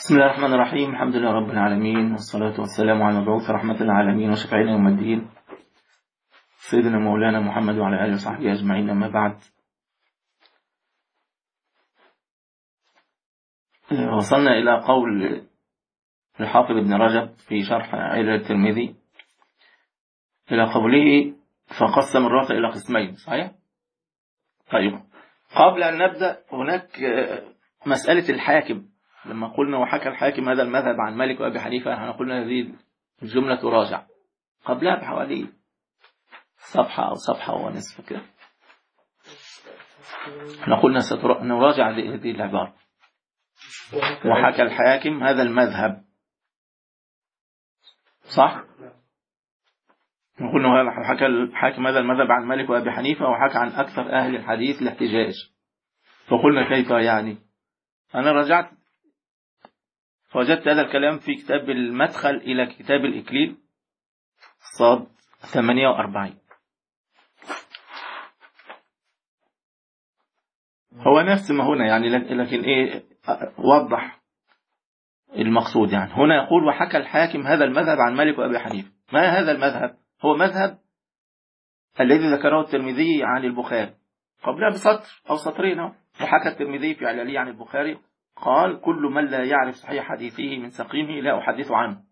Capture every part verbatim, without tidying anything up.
بسم الله الرحمن الرحيم. الحمد لله رب العالمين، والصلاة والسلام على المبعوث رحمة للعالمين وشفيعنا يوم الدين سيدنا مولانا محمد وعلى آله وصحبه أجمعين. أما بعد، وصلنا إلى قول الحافظ ابن رجب في شرح علل الترمذي إلى قوله فقسم الرواة إلى قسمين. صحيح؟ طيب، قبل أن نبدأ هناك مسألة الحاكم. لما قلنا وحكى الحاكم هذا المذهب عن مالك وأبي حنيفة، احنا قلنا هذه الجملة تراجع قبلها بحوالي صفحة أو صفحة ونصف كده. احنا قلنا سنراجع هذه العبارة. وحكى الحاكم هذا المذهب، صح؟ قلنا حكى الحاكم هذا المذهب عن مالك وأبي حنيفة، وحكى عن أكثر أهل الحديث الاحتجاج. فقلنا كيف يعني؟ أنا رجعت فوجدت هذا الكلام في كتاب المدخل إلى كتاب الإكليل صاد ثمانية وأربعين. هو نفس ما هنا يعني، لكن إيه وضح المقصود. يعني هنا يقول وحكى الحاكم هذا المذهب عن مالك وأبي حنيفة. ما هذا المذهب؟ هو مذهب الذي ذكره الترمذي عن البخاري قبلها بسطر أو سطرين. وحكى الترمذي في علاليه عن البخاري قال كل من لا يعرف صحيح حديثه من سقيمه لا أحدث عنه.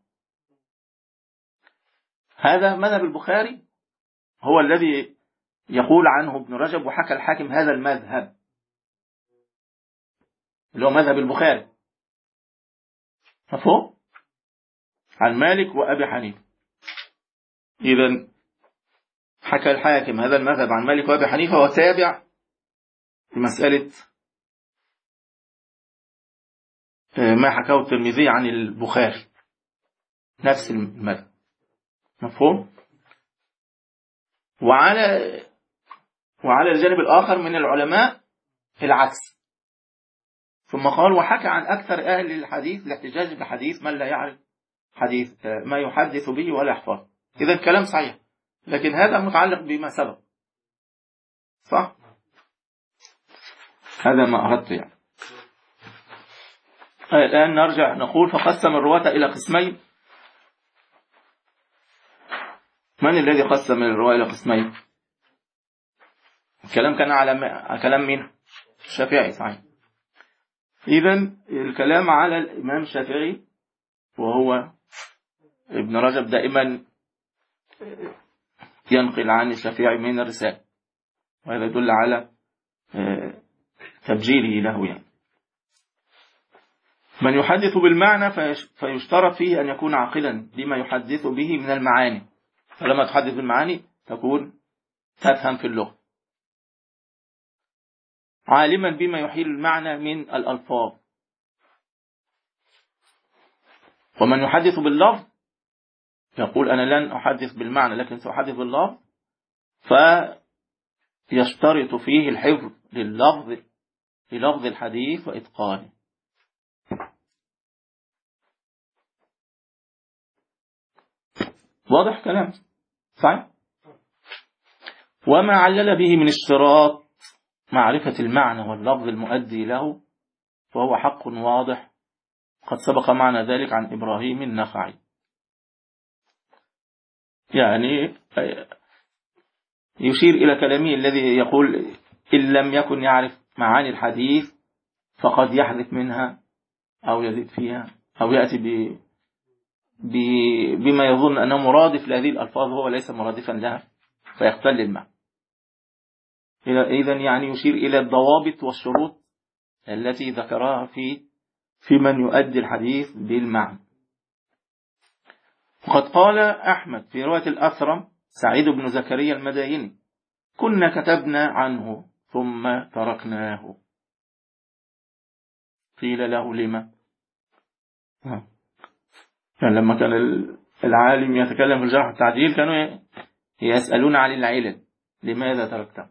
هذا مذهب البخاري هو الذي يقول عنه ابن رجب وحكى الحاكم هذا المذهب، اللي هو مذهب البخاري، مفهوم؟ عن مالك وأبي حنيفة. إذن حكى الحاكم هذا المذهب عن مالك وأبي حنيفة، وتابع مسألة ما حكاه الترمذي عن البخاري، نفس المذهب، مفهوم؟ وعلى وعلى الجانب الآخر من العلماء العكس. ثم قال وحكى عن أكثر أهل الحديث الاحتجاج بحديث من لا يعرف حديث ما يحدث به ولا يحفظ. إذا الكلام صحيح، لكن هذا متعلق بما سبق، صح؟ هذا ما أردت يعني. الآن نرجع نقول فقسم الرواة إلى قسمين. من الذي قسم الرواة إلى قسمين؟ الكلام كان على كلام مين؟ الشافعي، صحيح. إذن الكلام على الإمام الشافعي، وهو ابن رجب دائما ينقل عن الشافعي من الرسالة، وهذا يدل على تبجيله له يعني. من يحدث بالمعنى فيشترط فيه أن يكون عاقلا لما يحدث به من المعاني. فلما تحدث بالمعاني تكون تفهم في اللغة، عالما بما يحيل المعنى من الألفاظ. ومن يحدث باللفظ يقول أنا لن أحدث بالمعنى لكن سأحدث باللفظ، فيشترط فيه الحفظ لللفظ للفظ الحديث وإتقانه. واضح كلام؟ صحيح؟ وما علل به من اشتراط معرفة المعنى واللفظ المؤدي له فهو حق واضح، قد سبق معنى ذلك عن إبراهيم النخعي. يعني يشير إلى كلامه الذي يقول إن لم يكن يعرف معاني الحديث فقد يحذف منها أو يزيد فيها أو يأتي ب... ب... بما يظن أنه مرادف لهذه الألفاظ وهو ليس مرادفا لها فيختل المعنى. إذن يعني يشير إلى الضوابط والشروط التي ذكرها في في من يؤدي الحديث بالمعنى. وقد قال أحمد في رواية الأثرم سعيد بن زكريا المدايني كنا كتبنا عنه ثم تركناه. قيل له لما؟ يعني لما كان العالم يتكلم في الجرح والتعديل كانوا يسألون عن العلل، لماذا تركته؟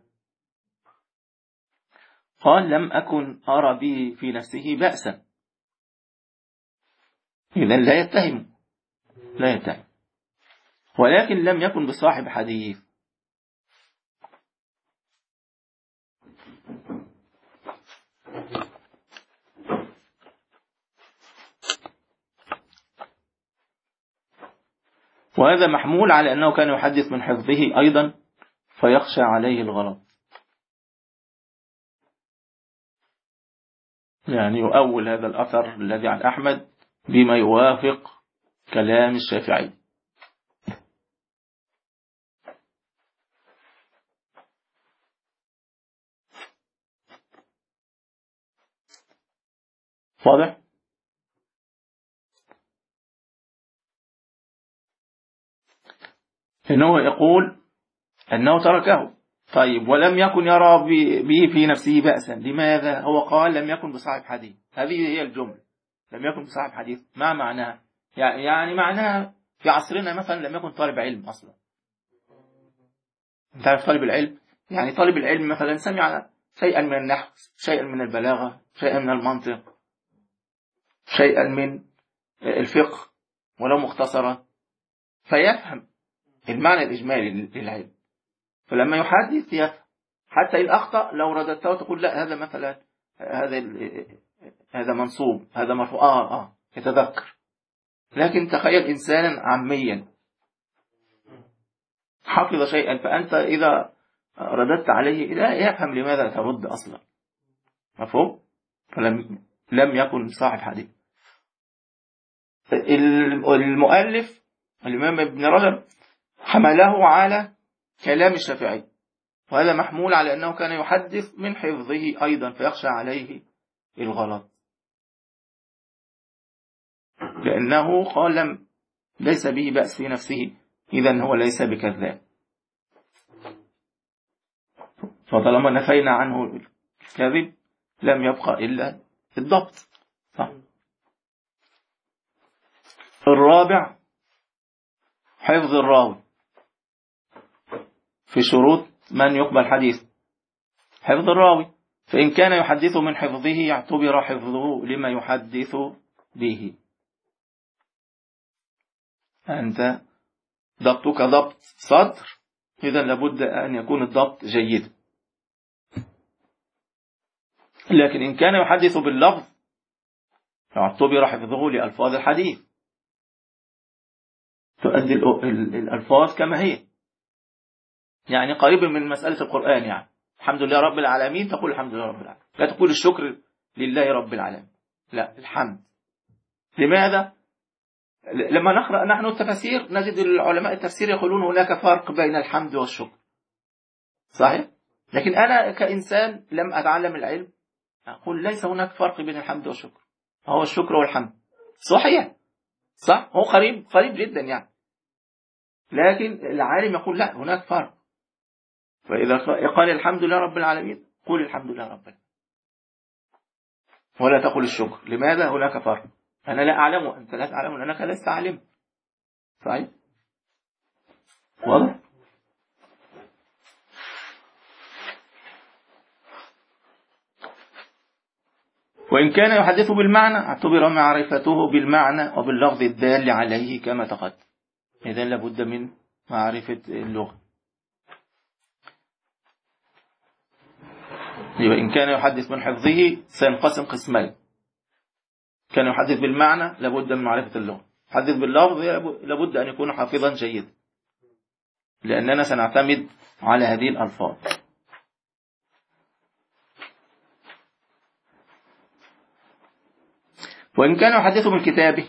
قال لم أكن أرى به في نفسه بأسا. إذن لا يتهم لا يتهم ولكن لم يكن بصاحب حديث. وهذا محمول على أنه كان يحدث من حفظه أيضا فيخشى عليه الغلط. يعني يؤول هذا الأثر الذي عن أحمد بما يوافق كلام الشافعي. واضح؟ إنه يقول أنه تركه. طيب ولم يكن يرى به في نفسه بأسا. لماذا؟ هو قال لم يكن بصاحب حديث. هذه هي الجملة، لم يكن بصاحب حديث. ما معناها؟ يعني معناها في عصرنا مثلا لم يكن طالب علم أصلا. انت عارف طالب العلم؟ يعني طالب العلم مثلا سمع شيئا من النحو، شيئا من البلاغة، شيئا من المنطق، شيئا من الفقه ولو مختصرا، فيفهم المعنى الإجمالي للعلم، فلما يحدث يفهم. حتى إن أخطأ لو رددته تقول لا هذا مثلا هذا هذا منصوب، هذا مرفوع، آه آه يتذكر. لكن تخيل إنسانا عاميا حفظ شيئا، فأنت إذا رددت عليه لا يفهم لماذا ترد أصلا. مفهوم؟ فلم لم يكن صاحب حديث. المؤلف الإمام ابن رجب حمله على كلام الشافعي، وهذا محمول على أنه كان يحدث من حفظه أيضا فيخشى عليه الغلط، لأنه قال لم ليس به بأس في نفسه، إذن هو ليس بكذاب. فطالما نفينا عنه الكذب لم يبقى إلا الضبط. صح. الرابع حفظ الراوي في شروط من يقبل حديث. حفظ الراوي، فإن كان يحدث من حفظه اعتبر حفظه لما يحدث به. أنت ضبطك ضبط صدر، إذن لابد أن يكون الضبط جيد. لكن إن كان يحدث باللفظ اعتبر حفظه لألفاظ الحديث، تؤدي الألفاظ كما هي، يعني قريب من مسألة القرآن. يعني الحمد لله رب العالمين تقول الحمد لله رب العالمين، لا تقول الشكر لله رب العالمين، لا الحمد. لماذا؟ لما نقرأ نحن التفاسير نجد العلماء التفسير يقولون هناك فرق بين الحمد والشكر، صحيح؟ لكن أنا كإنسان لم أتعلم العلم أقول ليس هناك فرق بين الحمد والشكر، هو الشكر والحمد صحيح، صح؟ هو قريب قريب جدا يعني، لكن العالم يقول لا هناك فرق. فإذا قال الحمد لله رب العالمين قل الحمد لله رب العالمين ولا تقل الشكر. لماذا؟ هناك فرق، أنا لا أعلم وأنت لا تعلم لأنك لست عالم. صحيح؟ واضح؟ وإن كان يحدث بالمعنى اعتبر معرفته بالمعنى وباللفظ الدال عليه كما تقدم. إذن لابد من معرفة اللغة. وإن كان يحدث من حفظه سينقسم قسمين، كان يحدث بالمعنى لابد من معرفة اللغة، يحدث باللفظ لابد أن يكون حافظا جيدا، لأننا سنعتمد على هذه الألفاظ. وإن كان يحدث من كتابه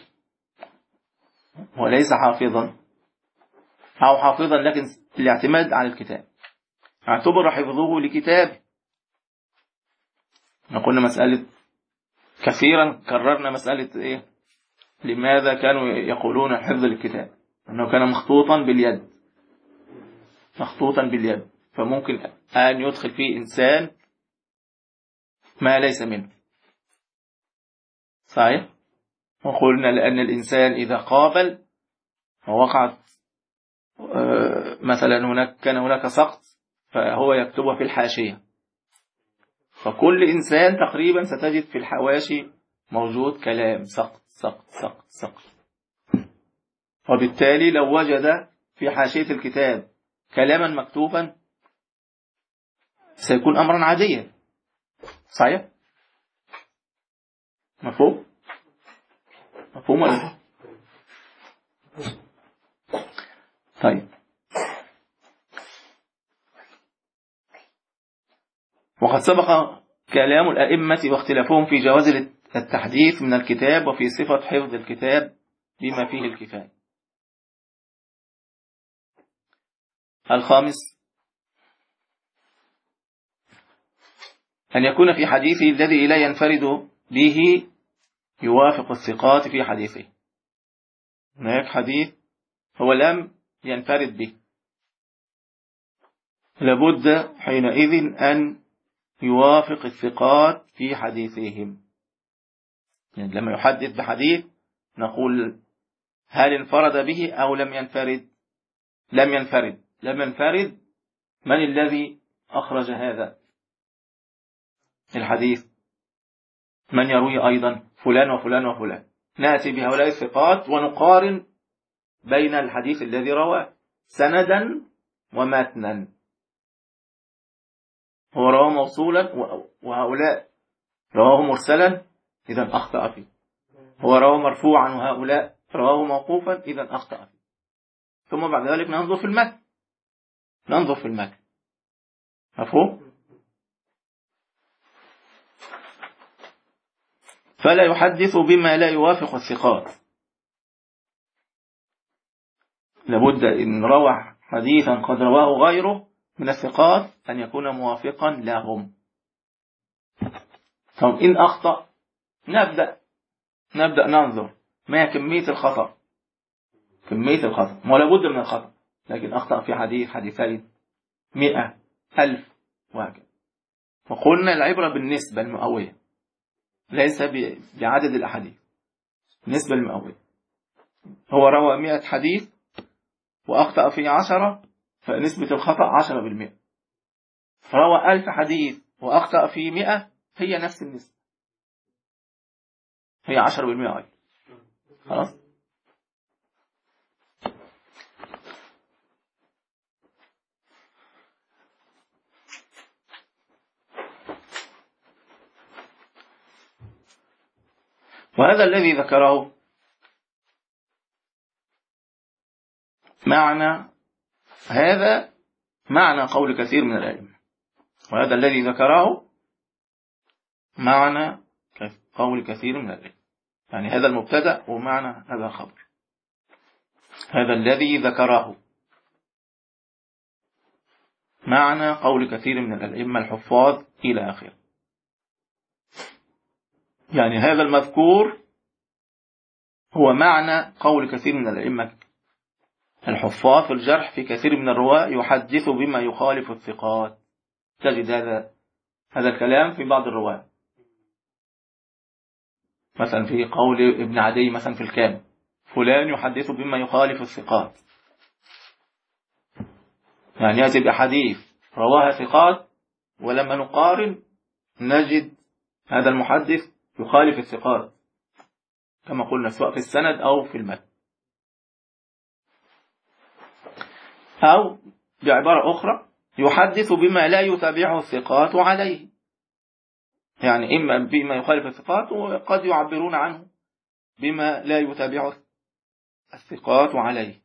وليس حافظا أو حافظا لكن الاعتماد على الكتاب اعتبر حفظه لكتابه. قلنا مسألة كثيرا كررنا مسألة إيه؟ لماذا كانوا يقولون حفظ الكتاب؟ أنه كان مخطوطا باليد، مخطوطا باليد، فممكن أن يدخل فيه إنسان ما ليس منه. صحيح؟ وقلنا لأن الإنسان إذا قابل ووقعت مثلا هناك كان هناك سقط فهو يكتبها في الحاشية، فكل إنسان تقريبا ستجد في الحواشي موجود كلام سقط سقط سقط سقط، وبالتالي لو وجد في حاشية الكتاب كلاما مكتوبا سيكون أمرا عاديا. صحيح؟ مفهوم؟ مفهوم ولا؟ طيب، وقد سبق كلام الأئمة واختلافهم في جواز التحديث من الكتاب وفي صفة حفظ الكتاب بما فيه الكفاية. الخامس أن يكون في حديثه الذي لا ينفرد به يوافق الثقات في حديثه. هناك حديث هو لم ينفرد به، لابد حينئذ أن يوافق الثقات في حديثهم. يعني لما يحدث بحديث نقول هل انفرد به أو لم ينفرد؟ لم ينفرد. لم ينفرد، من الذي أخرج هذا الحديث؟ من يروي أيضا؟ فلان وفلان وفلان. نأتي بهؤلاء الثقات ونقارن بين الحديث الذي رواه سندا ومتنا. هو رواه موصولا وهؤلاء رواه مرسلا، إذا أخطأ فيه. هو رواه مرفوعا وهؤلاء رواه موقوفا، إذا أخطأ فيه. ثم بعد ذلك ننظر في المتن ننظر في المتن مفهوم؟ فلا يحدث بما لا يوافق الثقات. لابد إن روى حديثا قد رواه غيره من الثقات أن يكون موافقا لهم. طب إن أخطأ نبدأ نبدأ ننظر ما كمية الخطأ كمية الخطأ ما لابد من الخطأ، لكن أخطأ في حديث حديثين مئة ألف وهكذا. فقلنا العبرة بالنسبة المئوية ليس بعدد الأحاديث. النسبة المئوية، هو روى مئة حديث وأخطأ في عشرة، فنسبة الخطأ عشرة بالمئة. روى ألف حديث وأخطأ في مئة، هي نفس النسبة، هي عشرة بالمئة أيضا. خلاص. وهذا الذي ذكره معنى هذا معنى قول كثير من العلم. وهذا الذي ذكره معنى قول كثير من العلم، يعني هذا المبتدأ ومعنى هذا الخبر. هذا الذي ذكره معنى قول كثير من الأئمة الحفاظ إلى آخره. يعني هذا المذكور هو معنى قول كثير من الأئمة الحفاظ في الجرح في كثير من الرواة يحدث بما يخالف الثقات. تجد هذا هذا الكلام في بعض الرواة، مثلا في قول ابن عدي مثلا في الكامل فلان يحدث بما يخالف الثقات. يعني يأتي بأحاديث رواها ثقات، ولما نقارن نجد هذا المحدث يخالف الثقات كما قلنا، سواء في السند أو في المتن. أو بعبارة أخرى يحدث بما لا يتابعه الثقات عليه، يعني إما بما يخالف الثقات، وقد يعبرون عنه بما لا يتابعه الثقات عليه.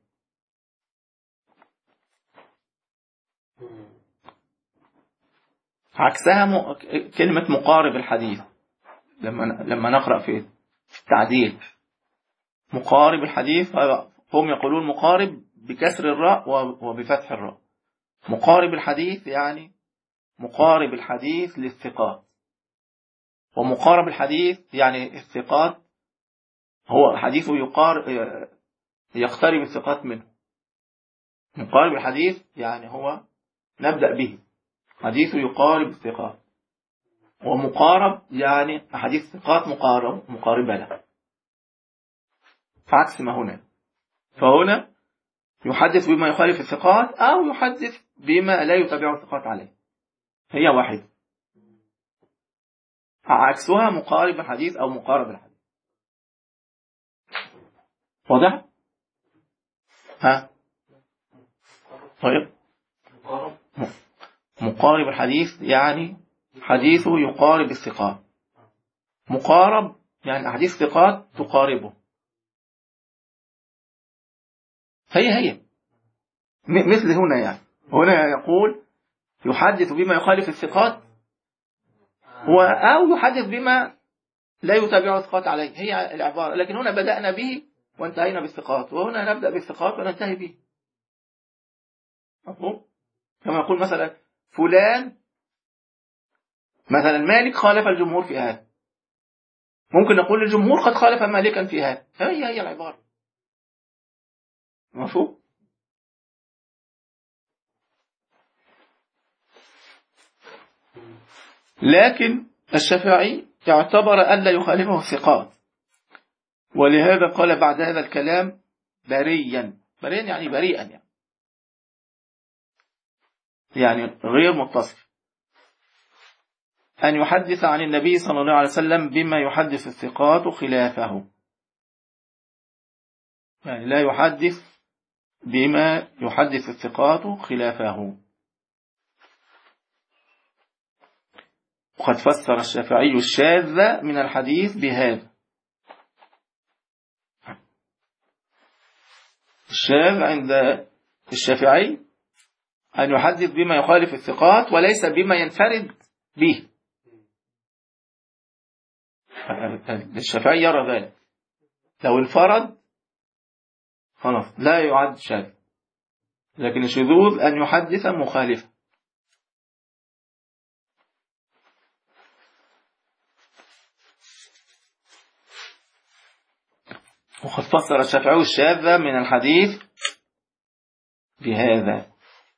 عكسها م... كلمة مقارب الحديث. لما لما نقرأ في التعديل مقارب الحديث، هم يقولون مقارب بكسر الراء وبفتح الراء. مقارب الحديث يعني مقارب الحديث للثقات، ومقارب الحديث يعني الثقات هو حديثه يقارب يقترب الثقات منه. مقارب الحديث يعني هو نبدأ به حديثه يقارب الثقات، ومقارب يعني أحاديث الثقات مقارب مقاربة له، فعكس ما هنا. فهنا يحدث بما يخالف الثقات أو يحدث بما لا يتابعه الثقات عليه، هي واحدة. عكسها مقارب الحديث أو مقارب الحديث. واضح؟ ها؟ طيب، مقارب الحديث يعني حديثه يقارب الثقات. مقارب يعني أحاديث ثقات تقاربه، هي هي مثل هنا يعني، هنا يقول يحدث بما يخالف الثقات أو يحدث بما لا يتابع الثقات عليه، هي العبارة. لكن هنا بدأنا به وانتهينا بالثقات، وهنا نبدأ بالثقات وننتهي به. مفهوم؟ كما يقول مثلا فلان مثلا مالك خالف الجمهور في هذا، ممكن نقول الجمهور قد خالف مالكا في هذا، هي هي العبارة. مفهوم؟ لكن الشافعي اعتبر أن لا يخالفه الثقات، ولهذا قال بعد هذا الكلام بريا. بريا يعني بريئا، يعني يعني غير متصف، أن يحدث عن النبي صلى الله عليه وسلم بما يحدث الثقات خلافه، يعني لا يحدث بما يحدث الثقات خلافه. وقد فسر الشافعي الشاذ من الحديث بهذا. الشاذ عند الشافعي أن يحدث بما يخالف الثقات وليس بما ينفرد به. الشافعي يرى ذلك، لو انفرد خلاص لا يعد شاذ، لكن الشذوذ أن يحدث مخالفا. وقد فسر الشافعي الشاذ من الحديث بهذا.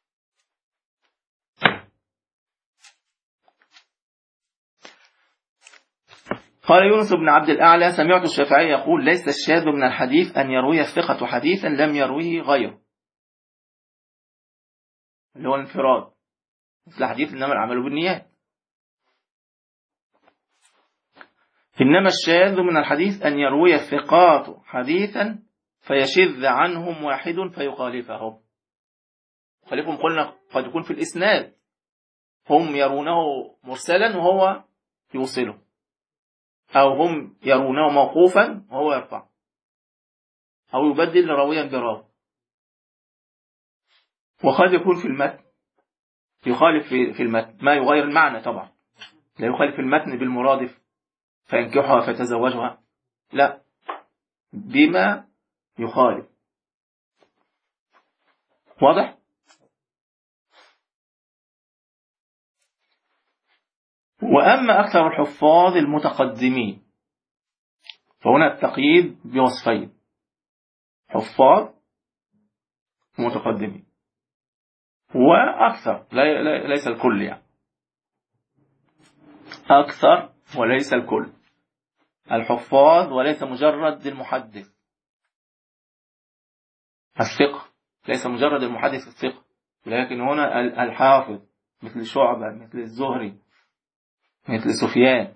قال يونس بن عبد الأعلى سمعت الشافعي يقول ليس الشاذ من الحديث أن يروي الثقة حديثا لم يرويه غيره، اللي هو الانفراد، مثل حديث إنما العمل بالنيات. إنما الشاذ من الحديث أن يروي الثقات حديثا فيشذ عنهم واحد فيخالفهم. خالفهم قلنا قد يكون في الإسناد، هم يرونه مرسلا وهو يوصله، أو هم يرونه موقوفا وهو يرفع، أو يبدل راويا براوي. وقد يكون في المتن يخالف في المتن ما يغير المعنى، طبعا لا يخالف في المتن بالمرادف فينكحها فتزوجها، لا، بما يخالف. واضح؟ وأما أكثر الحفاظ المتقدمين فهنا التقييد بوصفين: حفاظ متقدمين وأكثر، ليس الكل، يعني أكثر وليس الكل. الحفاظ وليس مجرد المحدث الثقة، ليس مجرد المحدث الثقة، لكن هنا الحافظ مثل شعبة، مثل الزهري، مثل سفيان،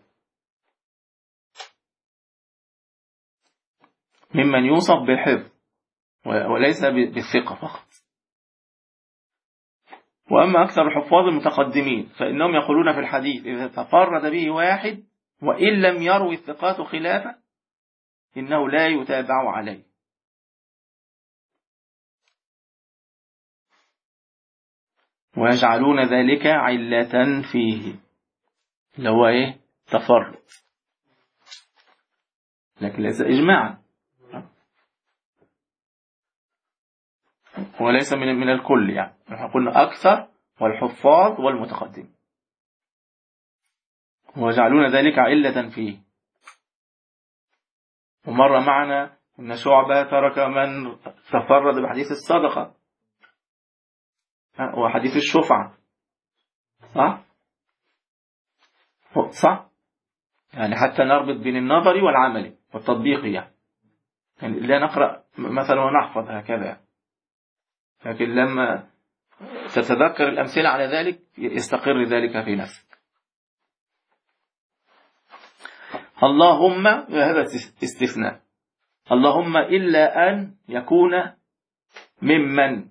ممن يوصف بالحفظ وليس بالثقة فقط. وأما أكثر الحفاظ المتقدمين فإنهم يقولون في الحديث إذا تفرد به واحد وإن لم يروي الثقات خلافه إنه لا يتابع عليه. ويجعلون ذلك علة فيه، اللي هو إيه؟ تفرد، لكن ليس إجماعا، وليس من من الكل، يعني نحن قلنا أكثر والحفاظ والمتقدم، ويجعلون ذلك علة فيه. ومر معنا أن شعبة ترك من تفرد بحديث الصدقة وحديث الشفعة، صح؟ صح؟ يعني حتى نربط بين النظري والعملي والتطبيقي، يعني. يعني لا نقرأ مثلا ونحفظ هكذا، لكن لما تتذكر الأمثلة على ذلك يستقر ذلك في نفسك. اللهم، هذا استثناء، اللهم إلا أن يكون ممن،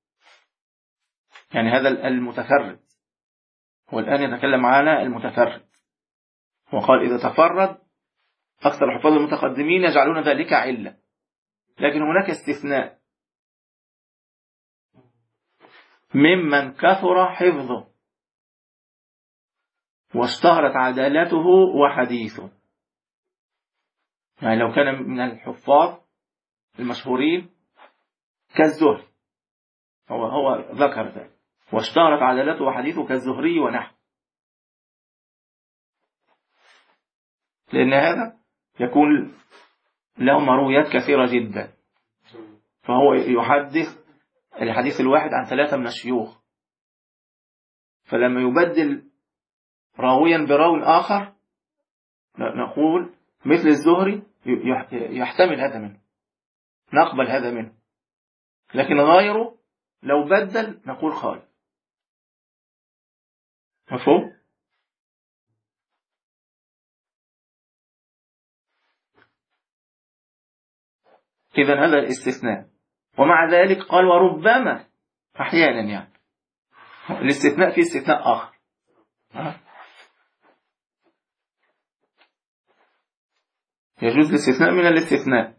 يعني هذا المتفرد، والآن يتكلم على المتفرد، وقال إذا تفرد أكثر الحفاظ المتقدمين يجعلون ذلك علة، لكن هناك استثناء، ممن كثر حفظه واشتهرت عدالته وحديثه. يعني لو كان من الحفاظ المشهورين كالزهري، هو هو ذكر ذلك، واشتهرت عدالته وحديثه كالزهري ونحو، لأن هذا يكون له مرويات كثيرة جدا، فهو يحدث الحديث الواحد عن ثلاثة من الشيوخ، فلما يبدل راويا براو آخر نقول مثل الزهري يحتمل هذا منه، نقبل هذا منه، لكن غيره لو بدل نقول خالف. مفهوم؟ إذن هذا الاستثناء. ومع ذلك قال وربما، أحيانا يعني الاستثناء فيه استثناء آخر، يجوز الاستثناء من الاستثناء،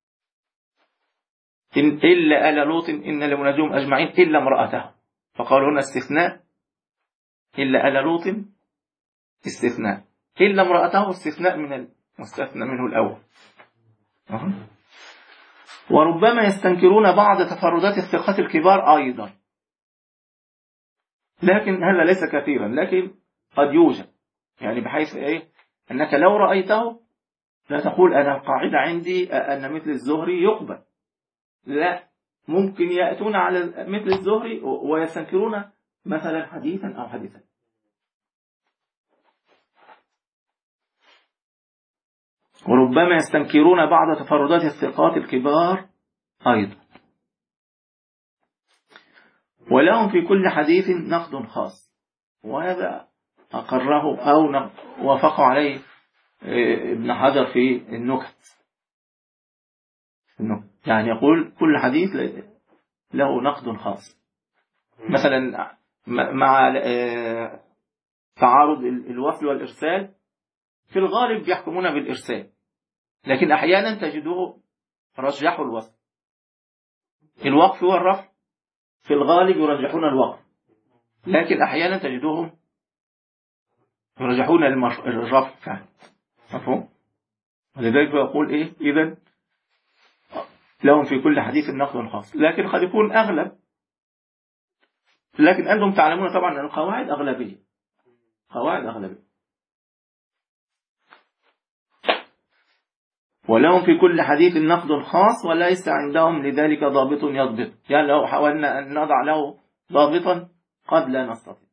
إن إلا آل لوط إن لمنجوم أجمعين إلا امرأته، فقالوا هنا استثناء، إلا آل لوط استثناء، إلا امرأته استثناء من المستثنى منه الأول. أه. وربما يستنكرون بعض تفردات الثقات الكبار أيضا، لكن هذا ليس كثيرا، لكن قد يوجد، يعني بحيث إيه أنك لو رأيته لا تقول أنا القاعدة عندي أن مثل الزهري يقبل، لا، ممكن يأتون على مثل الزهري ويستنكرون مثلا حديثا أو حديثا. وربما يستنكرون بعض تفردات الثقات الكبار أيضا. ولهم في كل حديث نقد خاص، وهذا أقره أو وافق عليه ابن حجر في النكت، يعني يقول كل حديث له نقد خاص، مثلا مع تعارض الوصل والإرسال في الغالب يحكمون بالإرسال، لكن أحيانا تجده رجحوا الوصل. الوقف والرفع في الغالب يرجحون الوقف، لكن أحيانا تجدهم يرجحون الرفع فعلا. مفهوم؟ ولذلك يقول إيه إذن لهم في كل حديث نقد خاص، لكن قد يكون أغلب، لكن أنتم تعلمون طبعا أن القواعد أغلبية، قواعد أغلبية. ولهم في كل حديث نقد خاص وليس عندهم لذلك ضابط يضبط، يعني لو حاولنا أن نضع له ضابطا قد لا نستطيع.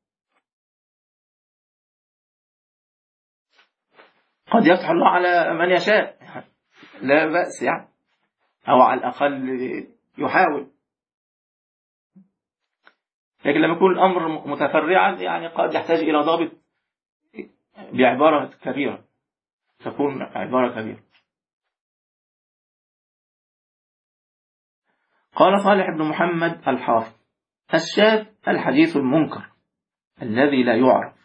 قد يفتح الله على من يشاء لا بأس يعني، أو على الأقل يحاول، لكن لما يكون الأمر متفرعا يعني قد يحتاج إلى ضابط بعبارة كبيرة، تكون عبارة كبيرة. قال صالح بن محمد الحافظ الشاذ الحديث المنكر الذي لا يعرف،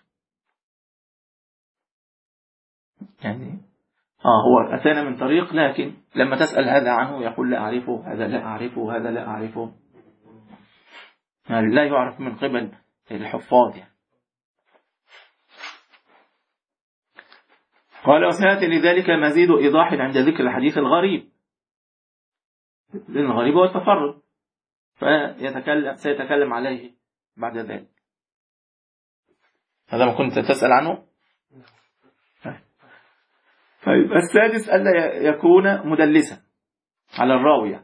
يعني آه هو أتانا من طريق، لكن لما تسأل هذا عنه يقول لا أعرفه، هذا لا أعرفه، هذا لا أعرفه، يعني لا يعرف من قبل الحفاظ يعني. قال وسيأتي لذلك مزيد إيضاح عند ذكر الحديث الغريب، لأن الغريب هو التفرد، فيتكلم سيتكلم عليه بعد ذلك. هذا ما كنت تسأل عنه. طيب السادس ألا يكون مدلسا على الراوية،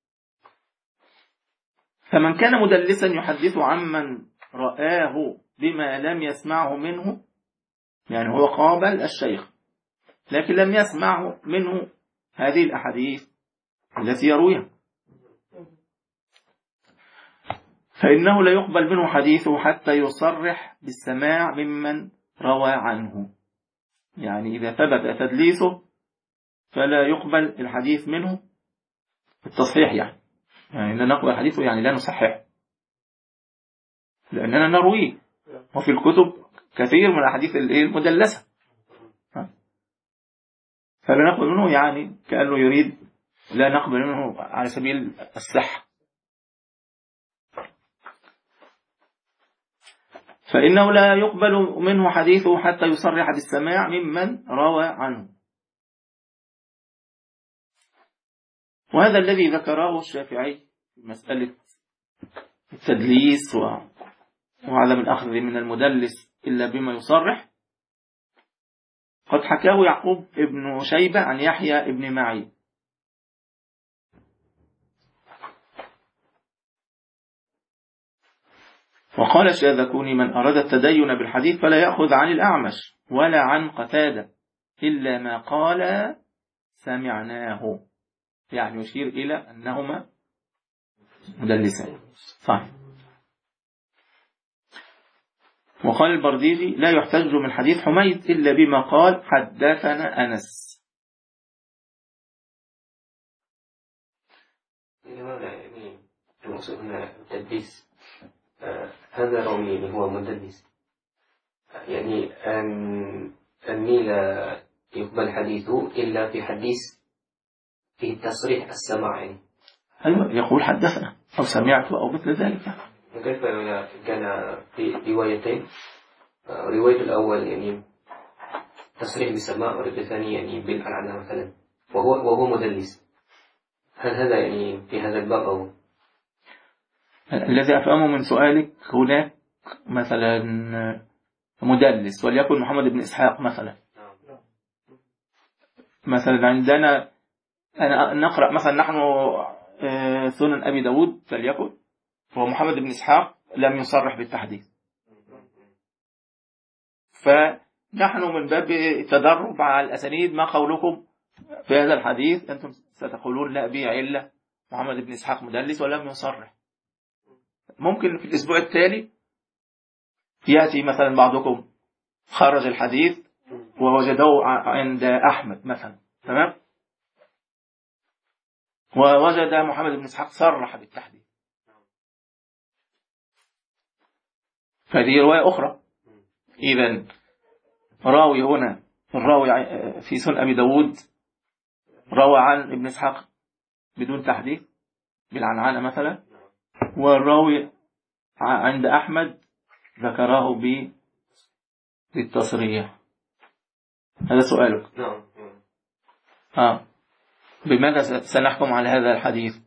فمن كان مدلسا يحدث عمن رآه بما لم يسمعه منه، يعني هو قابل الشيخ لكن لم يسمعه منه هذه الأحاديث التي يرويها، فإنه لا يقبل منه حديثه حتى يصرح بالسماع ممن روى عنه، يعني إذا ثبت تدليسه فلا يقبل الحديث منه التصحيح، يعني يعني لا نقبل حديثه، يعني لا نصححه، لأننا نرويه، وفي الكتب كثير من الأحاديث المدلسة، فلا نقبل منه، يعني كأنه يريد لا نقبل منه على سبيل الصحة. فإنه لا يقبل منه حديثه حتى يصرح بالسماع ممن روى عنه. وهذا الذي ذكره الشافعي في مسألة التدليس وعدم الأخذ من المدلس إلا بما يصرح، قد حكاه يعقوب ابن شيبة عن يحيى ابن معين. وقال الشاذكوني: من أراد التدين بالحديث فلا يأخذ عن الأعمش ولا عن قتادة إلا ما قال سمعناه، يعني يشير إلى أنهما مدلسان. صحيح. وقال البرديجي: لا يحتج من حديث حميد إلا بما قال حدثنا أنس. لماذا يعني المقصود هنا التدليس؟ آه هذا راوي اللي هو مدلس، يعني أن أني لا يقبل حديثه إلا في حديث في تصريح السماع، يعني أيوة، يقول حدثنا أو سمعت أو مثل ذلك. وكيف كان في روايتين، الرواية الأول يعني تصريح بالسماع، والرواية الثانية يعني بالعنعنة مثلا، وهو وهو مدلس، هل هذا يعني في هذا الباب أو؟ الذي أفهمه من سؤالك هناك مثلا مدلس وليكن محمد بن إسحاق مثلا، مثلا عندنا أنا نقرأ مثلا نحن سنن أبي داود فليكن، هو محمد بن إسحاق لم يصرح بالتحديث، فنحن من باب التدرب على الأسانيد ما قولكم في هذا الحديث؟ أنتم ستقولون لا به علة، محمد بن إسحاق مدلس ولم يصرح. ممكن في الأسبوع التالي يأتي مثلا بعضكم خرج الحديث ووجده عند أحمد مثلا، تمام، ووجد محمد بن إسحاق صرح بالتحديث، فهذه رواية أخرى. إذن راوي هنا الراوي في سنن أبي داود روى عن ابن إسحاق بدون تحديث بالعنعنة مثلا، والراوي عند أحمد ذكره بالتصريح. هذا سؤالك. نعم. آه. بماذا سنحكم على هذا الحديث؟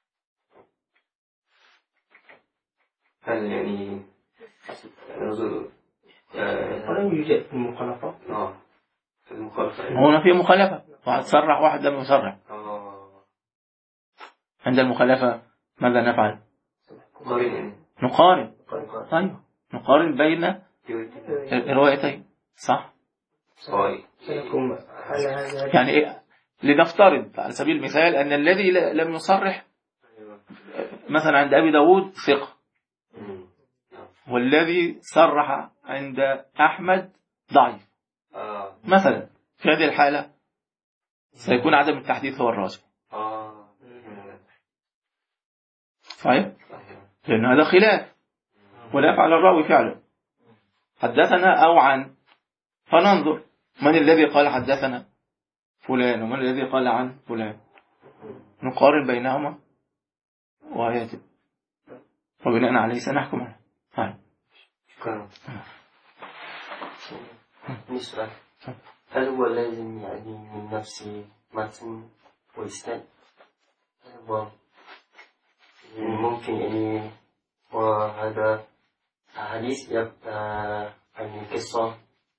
هل يعني نزل ولم يوجد في المخالفة؟ آه في المخالفة هنا في مخالفة، واحد صرح واحد لم يصرح. آه. عند المخالفة ماذا نفعل؟ نقارن. نقارن. طيب نقارن بين الروايتين. صح؟ صحيح. يعني إيه؟ لنفترض على سبيل المثال أن الذي لم يصرح مثلا عند أبي داود ثقة، والذي صرح عند أحمد ضعيف مثلا، في هذه الحالة سيكون عدم التحديث هو الراجح. صحيح؟ لأن هذا خلاف، ولا يفعل الراوي فعلا حدثنا أو عن، فننظر من الذي قال حدثنا فلان ومن الذي قال عن فلان، نقارن بينهما ويتم، وبناء عليه سنحكم عليه. طيب. نسأل هل هو لازم يعني من نفس متن وإسناد؟ هو ممكن يعني وهذا حديث يبقى عن قصة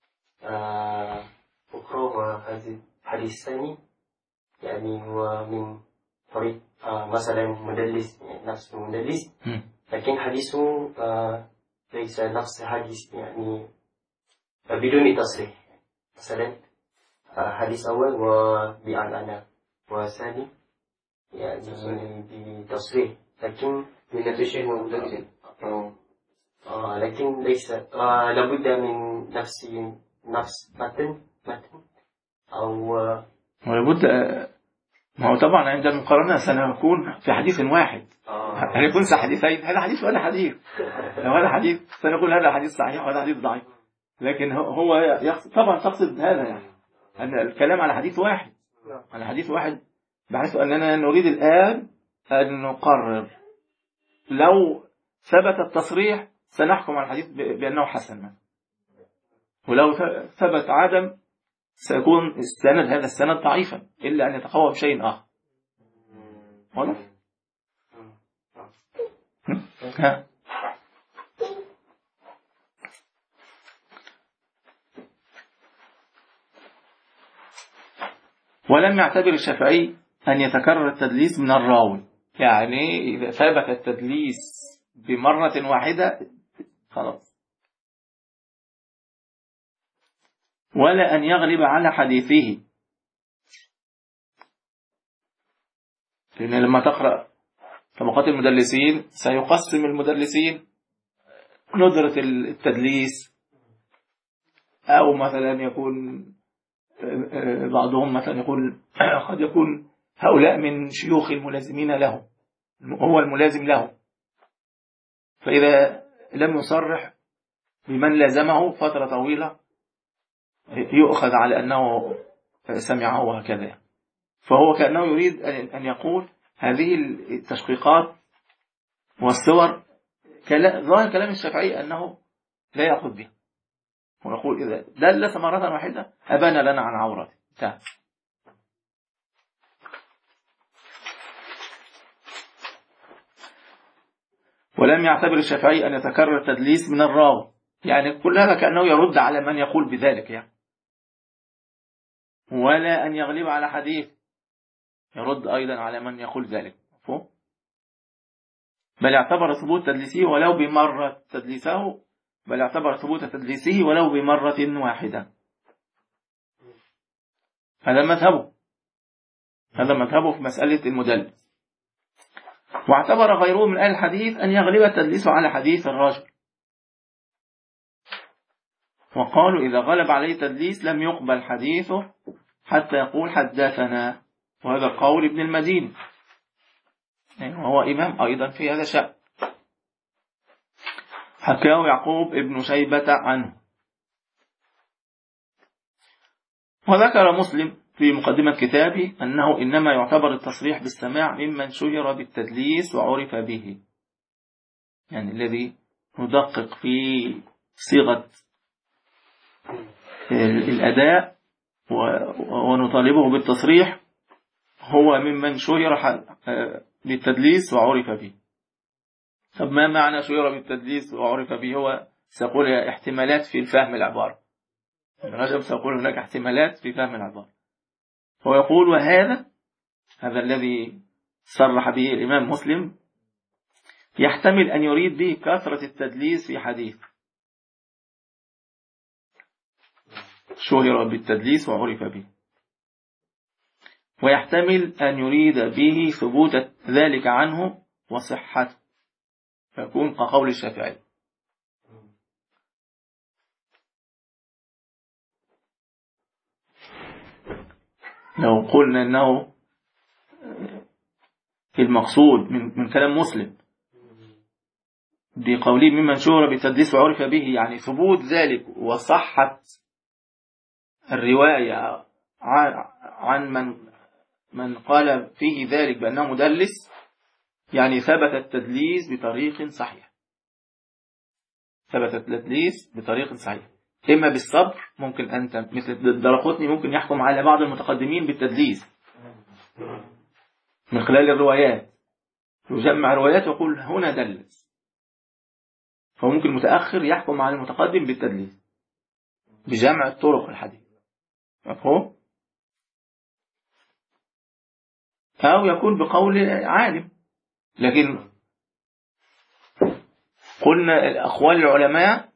أخرى، وهذا حديث ثاني يعني هو من طريق مثلا مدلس، يعني نفس المدلس لكن حديثه ليس نفس حديث يعني بدون تصريح، مثلا حديث أول وبعنعنة وثاني يعني بتصريح، لكن من الشيء مدلس آه لكن ليس آه لابد من نفس نفس متن متن أو ولابد. ما هو طبعا عند المقارنة سنكون في حديث واحد، هل يكون حديثين؟ هذا حديث وهذا حديث، لو هذا حديث سنقول هذا حديث صحيح وهذا حديث ضعيف، لكن هو يقصد طبعا تقصد هذا يعني أن الكلام على حديث واحد، على حديث واحد، بحيث أننا نريد الآن أن نقرر لو ثبت التصريح سنحكم على الحديث بأنه حسن، ولو ثبت عدم سيكون السند هذا السند ضعيفا إلا أن يتقوى بشيء آخر. واضح؟ ها ولم يعتبر الشافعي أن يتكرر التدليس من الراوي، يعني إذا ثبت التدليس بمرة واحدة خلاص، ولا أن يغلب على حديثه، لأن لما تقرأ طبقات المدلسين سيقسم المدلسين ندرة التدليس، أو مثلا يكون بعضهم مثلا يقول قد يكون هؤلاء من شيوخ الملازمين له، هو الملازم له، فإذا لم يصرح بمن لازمه فترة طويلة يؤخذ على أنه سمعه وهكذا. فهو كأنه يريد أن يقول هذه التشقيقات والصور ظاهر كلام الشافعي أنه لا يأخذ بها، ونقول إذا دلس مرة واحدة أبان لنا عن عورته. ولم يعتبر الشافعي أن يتكرر التدليس من الراوي، يعني كل هذا كأنه يرد على من يقول بذلك يعني. ولا أن يغلب على حديث، يرد أيضا على من يقول ذلك. بل اعتبر ثبوت تدليسه ولو بمرة تدليسه بل اعتبر ثبوت تدليسه ولو بمرة واحدة. هذا مذهبه هذا مذهبه في مسألة المدلس. واعتبر غيره من أهل الحديث أن يغلب التدليس على حديث الرجل، وقالوا إذا غلب عليه تدليس لم يقبل حديثه حتى يقول حدثنا، وهذا قول ابن المديني وهو إمام أيضا في هذا الشأن، حكاه يعقوب ابن شيبة عنه. وذكر مسلم في مقدمة كتابه أنه إنما يعتبر التصريح بالسماع ممن شهر بالتدليس وعرف به، يعني الذي ندقق في صيغة الأداء ونطالبه بالتصريح هو ممن شهر بالتدليس وعرف به. طب ما معنى شهر بالتدليس وعرف به؟ هو سيقول احتمالات في الفهم العبارة، رجب سيقول هناك احتمالات في فهم العبارة. هو يقول وهذا هذا الذي صرح به الإمام مسلم يحتمل أن يريد به كثرة التدليس في حديث شهر بالتدليس وعرف به، ويحتمل أن يريد به ثبوت ذلك عنه وصحته، فيكون كقول الشافعي. لو قلنا أنه المقصود من, من كلام مسلم بقوله ممن شهر بالتدليس وعرف به، يعني ثبوت ذلك وصحة الرواية عن من من قال فيه ذلك بأنه مدلس، يعني ثبت التدليس بطريق صحيح ثبت التدليس بطريق صحيح إما بالصبر، ممكن أنت مثل الدرقطني ممكن يحكم على بعض المتقدمين بالتدليس من خلال الروايات، يجمع روايات ويقول هنا دلس، فممكن المتأخر يحكم على المتقدم بالتدليس بجمع الطرق الحديث، مفهوم؟ أو يكون بقول عالم. لكن قلنا أقوال العلماء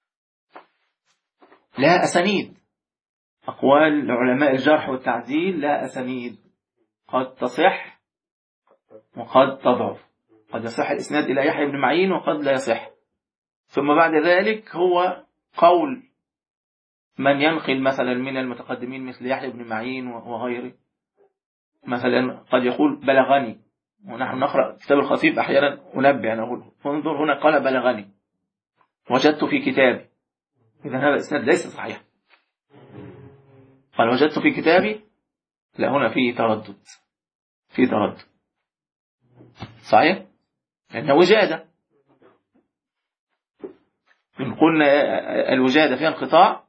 لا أسانيد، أقوال علماء الجرح والتعديل لا أسانيد، قد تصح وقد تضعف، قد يصح الإسناد إلى يحيى بن معين وقد لا يصح. ثم بعد ذلك هو قول من ينقل مثلا من المتقدمين مثل يحيى بن معين وغيره، مثلا قد يقول بلغني، ونحن نقرأ كتاب الخطيب أحيانا أنبه أنا أقول انظر هنا قال بلغني وجدت في كتابي، إذا هذا الإسناد ليس صحيح. قال وجدت في كتابي، لا هنا فيه تردد في تردد صحيح لأنه وجادة. إن قلنا الوجادة فيها انقطاع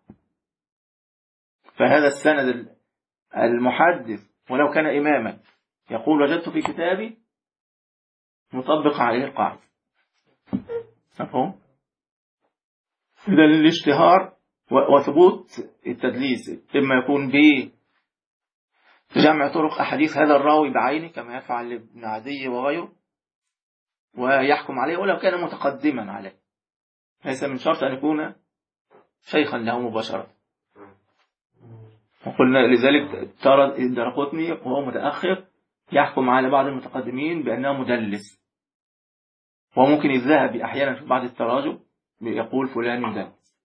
فهذا السند المحدث ولو كان إماما يقول وجدت في كتابي نطبق عليه القاعدة. مفهوم؟ إذا الاشتهار وثبوت التدليس إما يكون بجمع طرق أحاديث هذا الراوي بعينه كما يفعل ابن عدي وغيره ويحكم عليه ولو كان متقدما عليه، ليس من شرط أن يكون شيخا له مباشرة. وقلنا لذلك ترى الدرقطني وهو متأخر يحكم على بعض المتقدمين بأنه مدلس، وممكن الذهبي أحيانا في بعض التراجم يقول فلان مدلس،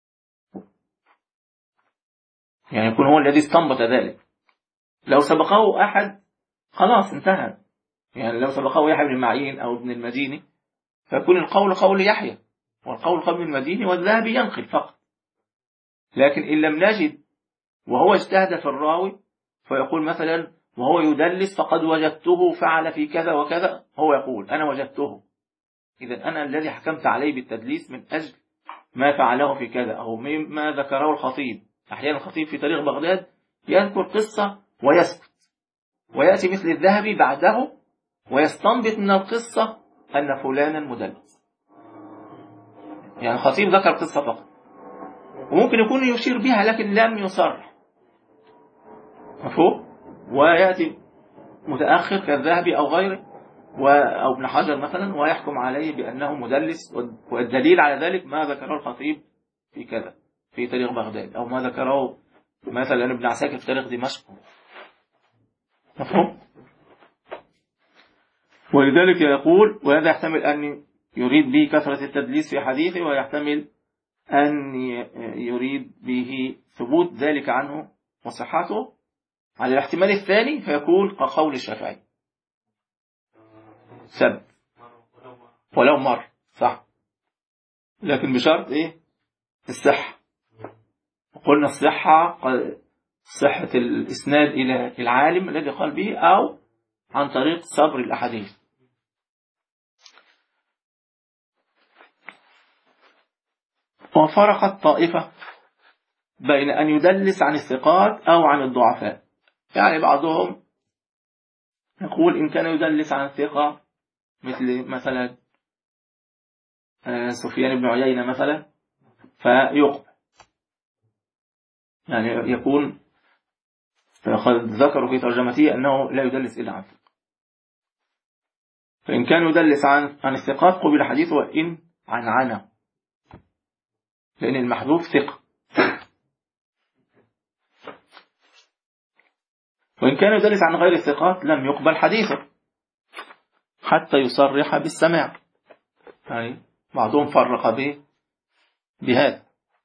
يعني يكون هو الذي استنبط ذلك. لو سبقه أحد خلاص انتهى، يعني لو سبقه يحيى بن المعين أو ابن المديني فيكون القول قول يحيى والقول قول المديني والذهبي ينقل فقط. لكن إن لم نجد وهو اجتهد في الراوي فيقول مثلا وهو يدلس فقد وجدته فعل في كذا وكذا، هو يقول أنا وجدته، إذا أنا الذي حكمت عليه بالتدليس من أجل ما فعله في كذا أو ما ذكره الخطيب. أحيانا الخطيب في تاريخ بغداد يذكر قصة ويسكت، ويأتي مثل الذهبي بعده ويستنبط من القصة أن فلانا مدلس، يعني الخطيب ذكر قصة فقط وممكن يكون يشير بها لكن لم يصرح، مفهوم؟ ويأتي متأخر كالذهبي أو غيره أو ابن حجر مثلا ويحكم عليه بأنه مدلس، والدليل على ذلك ما ذكره الخطيب في كذا في تاريخ بغداد أو ما ذكره مثلا ابن عساكر في تاريخ دمشق، مفهوم؟ ولذلك يقول وهذا يحتمل أن يريد به كثرة التدليس في حديثه، ويحتمل أن يريد به ثبوت ذلك عنه وصحته. على الاحتمال الثاني فيكون كقول الشافعي سب ولو مر، صح، لكن بشرط إيه؟ الصحة. قلنا الصحة صحة الإسناد إلى العالم الذي قال به أو عن طريق صبر الأحاديث. وفرقت طائفة بين أن يدلس عن الثقات أو عن الضعفاء، يعني بعضهم يقول إن كان يدلس عن الثقة مثل مثلا سفيان بن عيينة مثلا فيقبل، يعني يكون قد ذكروا في ترجمته أنه لا يدلس إلا عن ثقة. فإن كان يدلس عن عن الثقات قبل حديثه وإن عن عنه، لأن المحذوف ثقة. وإن كان يدلس عن غير الثقات لم يقبل حديثه حتى يصرح بالسماع، يعني بعضهم فرق به بهذا.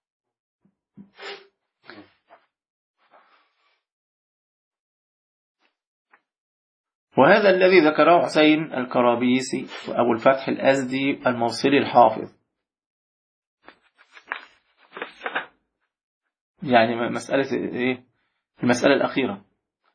وهذا الذي ذكره حسين الكرابيسي وأبو الفتح الأزدي الموصلي الحافظ، يعني مسألة إيه؟ المسألة الأخيرة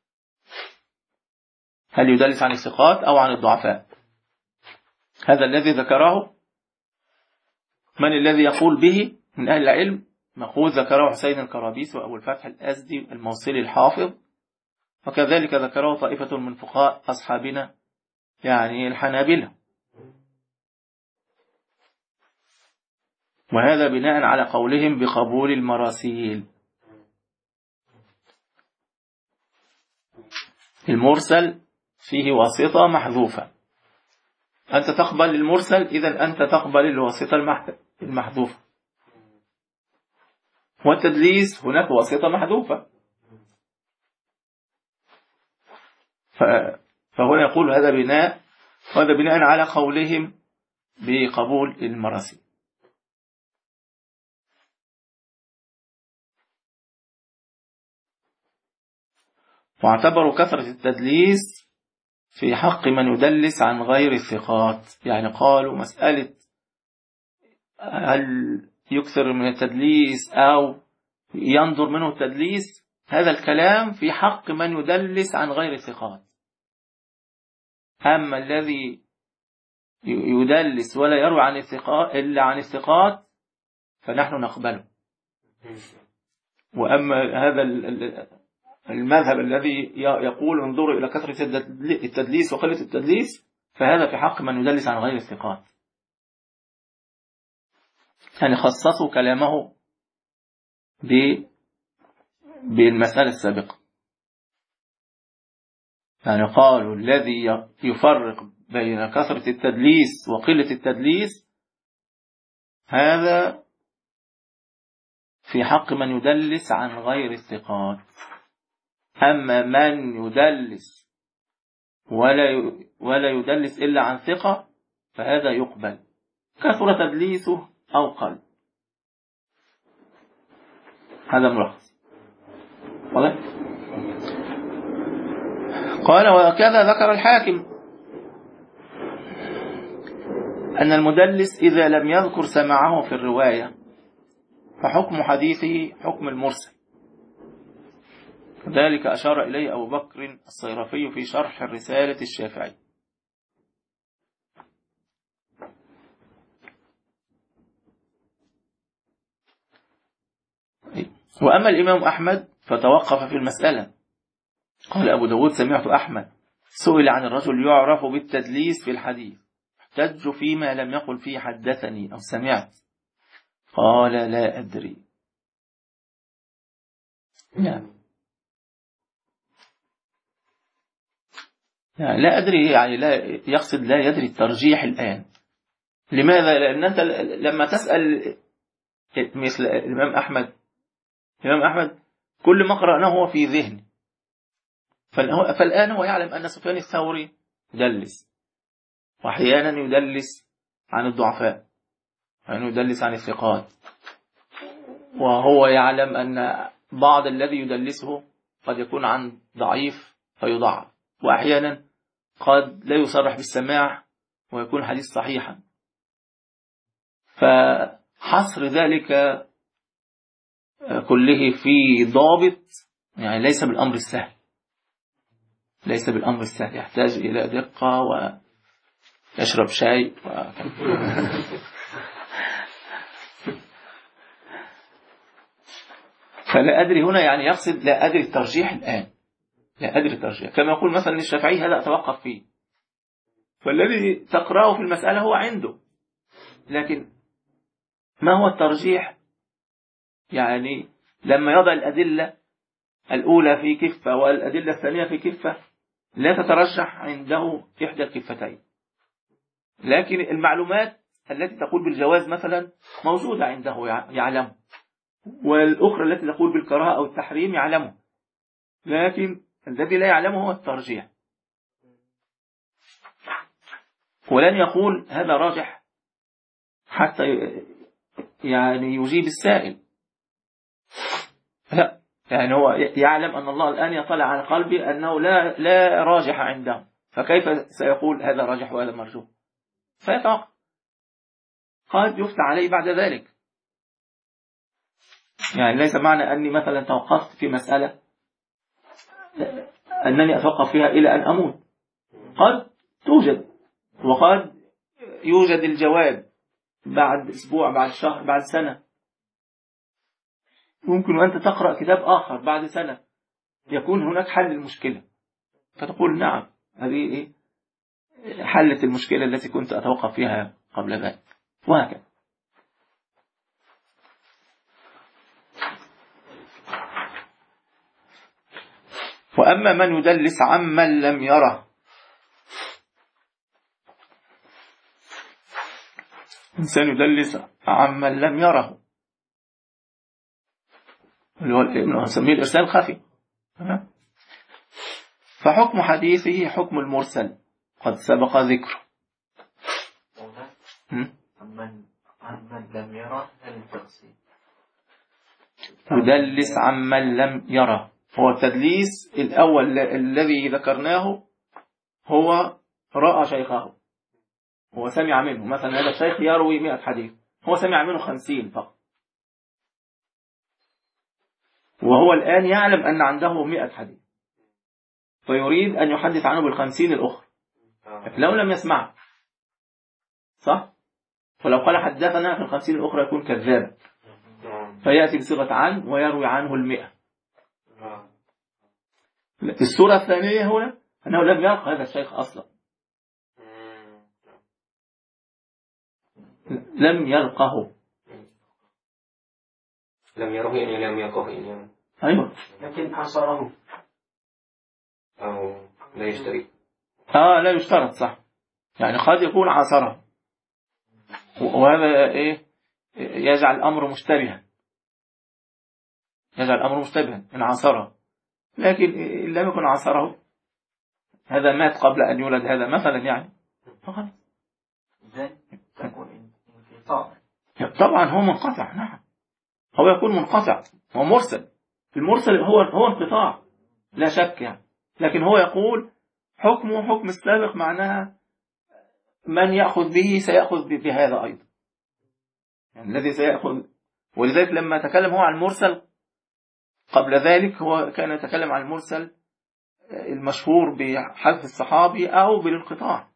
هل يدلس عن الثقات أو عن الضعفاء؟ هذا الذي ذكره من الذي يقول به من أهل العلم؟ نقول ذكره حسين الكرابيسي وأبو الفتح الأزدي الموصلي الحافظ، وكذلك ذكره طائفة من فقهاء أصحابنا يعني الحنابلة، وهذا بناء على قولهم بقبول المراسيل. المرسل فيه واسطة محذوفة، أنت تقبل المرسل إذن أنت تقبل الواسطة المحذوفة، والتدليس هناك واسطة محذوفة. فهو يقول هذا بناء وهذا بناء على قولهم بقبول المراسيل. واعتبروا كثرة التدليس في حق من يدلس عن غير الثقات، يعني قالوا مسألة هل يكثر من التدليس أو ينظر منه التدليس، هذا الكلام في حق من يدلس عن غير الثقات. أما الذي يدلس ولا يروي عن الثقات إلا عن الثقات فنحن نقبله. وأما هذا المذهب الذي يقول انظروا إلى كثرة التدليس وقلة التدليس فهذا في حق من يدلس عن غير الثقات. يعني خصصوا كلامه بالمسألة السابقة، يعني قالوا الذي يفرق بين كثرة التدليس وقلة التدليس هذا في حق من يدلس عن غير الثقات. أما من يدلس ولا ولا يدلس إلا عن ثقة فهذا يقبل كثر تدليسه أو قل. هذا ملخص. قال وكذا ذكر الحاكم أن المدلس إذا لم يذكر سماعه في الرواية فحكم حديثه حكم المرسل. ذلك أشار إليه أبو بكر الصيرفي في شرح الرسالة الشافعي. وأما الإمام أحمد فتوقف في المسألة. قال أبو داود سمعت أحمد سئل عن الرجل يعرف بالتدليس في الحديث احتج فيما لم يقل فيه حدثني أو سمعت، قال لا أدري. نعم يعني لا أدري، يعني لا يقصد لا يدري الترجيح الآن. لماذا؟ لأن أنت لما تسأل مثل الإمام أحمد الإمام أحمد كل ما قرأناه هو في ذهن، فالآن هو يعلم أن سفيان الثوري يدلس وأحيانا يدلس عن الضعفاء وأحيانا يدلس عن الثقات، وهو يعلم أن بعض الذي يدلسه قد يكون عن ضعيف فيضعف، وأحيانا قد لا يصرح بالسماع ويكون حديث صحيحا. فحصر ذلك كله في ضابط يعني ليس بالأمر السهل، ليس بالأمر السهل، يحتاج إلى دقة ويشرب شاي و... فلا أدري هنا يعني يقصد لا أدري الترجيح الآن، لا أدري الترجيح. كما يقول مثلا الشافعي هذا أتوقف فيه، فالذي تقرأه في المسألة هو عنده، لكن ما هو الترجيح؟ يعني لما يضع الأدلة الأولى في كفة والأدلة الثانية في كفة لا تترجح عنده إحدى الكفتين، لكن المعلومات التي تقول بالجواز مثلا موجودة عنده يعلم، والأخرى التي تقول بالكراهة أو التحريم يعلمه، لكن الذي لا يعلمه هو الترجيح. ولن يقول هذا راجح حتى يعني يجيب السائل، لا، يعني هو يعلم أن الله الآن يطلع على قلبي أنه لا لا راجح عنده، فكيف سيقول هذا راجح وهذا مرجوح؟ فيتوقف، قد يفتح عليه بعد ذلك. يعني ليس معنى أني مثلا توقفت في مسألة أنني أتوقف فيها إلى أن أموت، قد توجد وقد يوجد الجواب بعد أسبوع بعد شهر بعد سنة، ممكن أنت تقرأ كتاب آخر بعد سنة يكون هناك حل المشكلة فتقول نعم هذه إيه حلت المشكلة التي كنت أتوقف فيها قبل ذلك، وهكذا. وأما من يدلس عمن لم يره، إنسان يدلس عمن لم يره اللي هو ابن نسميه الإرسال الخفي، فحكم حديثه حكم المرسل قد سبق ذكره. عمن عمن لم يره التقسيم يدلس عمن لم يره، هو التدليس الأول الذي ذكرناه هو رأى شيخه، هو سمع منه، مثلا هذا الشيخ يروي مئة حديث، هو سمع منه خمسين فقط، وهو الآن يعلم أن عنده مئة حديث فيريد أن يحدث عنه بالخمسين الأخرى، لكن لو لم يسمع صح؟ فلو قال حدثنا في الخمسين الأخرى يكون كذابا، فيأتي بصيغة عن ويروي عنه المئة. الصورة الثانية هنا أنه لم يلقى هذا الشيخ أصلا، لم يلقه، لم يره يعني لم يلقه يعني. أيوة، لكن عصره أو لا يشتري. آه لا يشترط، صح، يعني قد يكون عاصره، وهذا إيه يجعل الأمر مشتبها، يجعل الأمر مشتبها إن عاصره، لكن إن لم يكن عاصره، هذا مات قبل أن يولد هذا مثلا يعني، فقط. طبعا هو منقطع، نعم، هو يكون منقطع، هو مرسل، المرسل هو هو انقطاع لا شك يعني، لكن هو يقول حكمه حكم السابق، معناها من يأخذ به سيأخذ بهذا أيضا، يعني الذي سيأخذ. ولذلك لما تكلم هو عن المرسل قبل ذلك، هو كان يتكلم عن المرسل المشهور بحذف الصحابي أو بالانقطاع،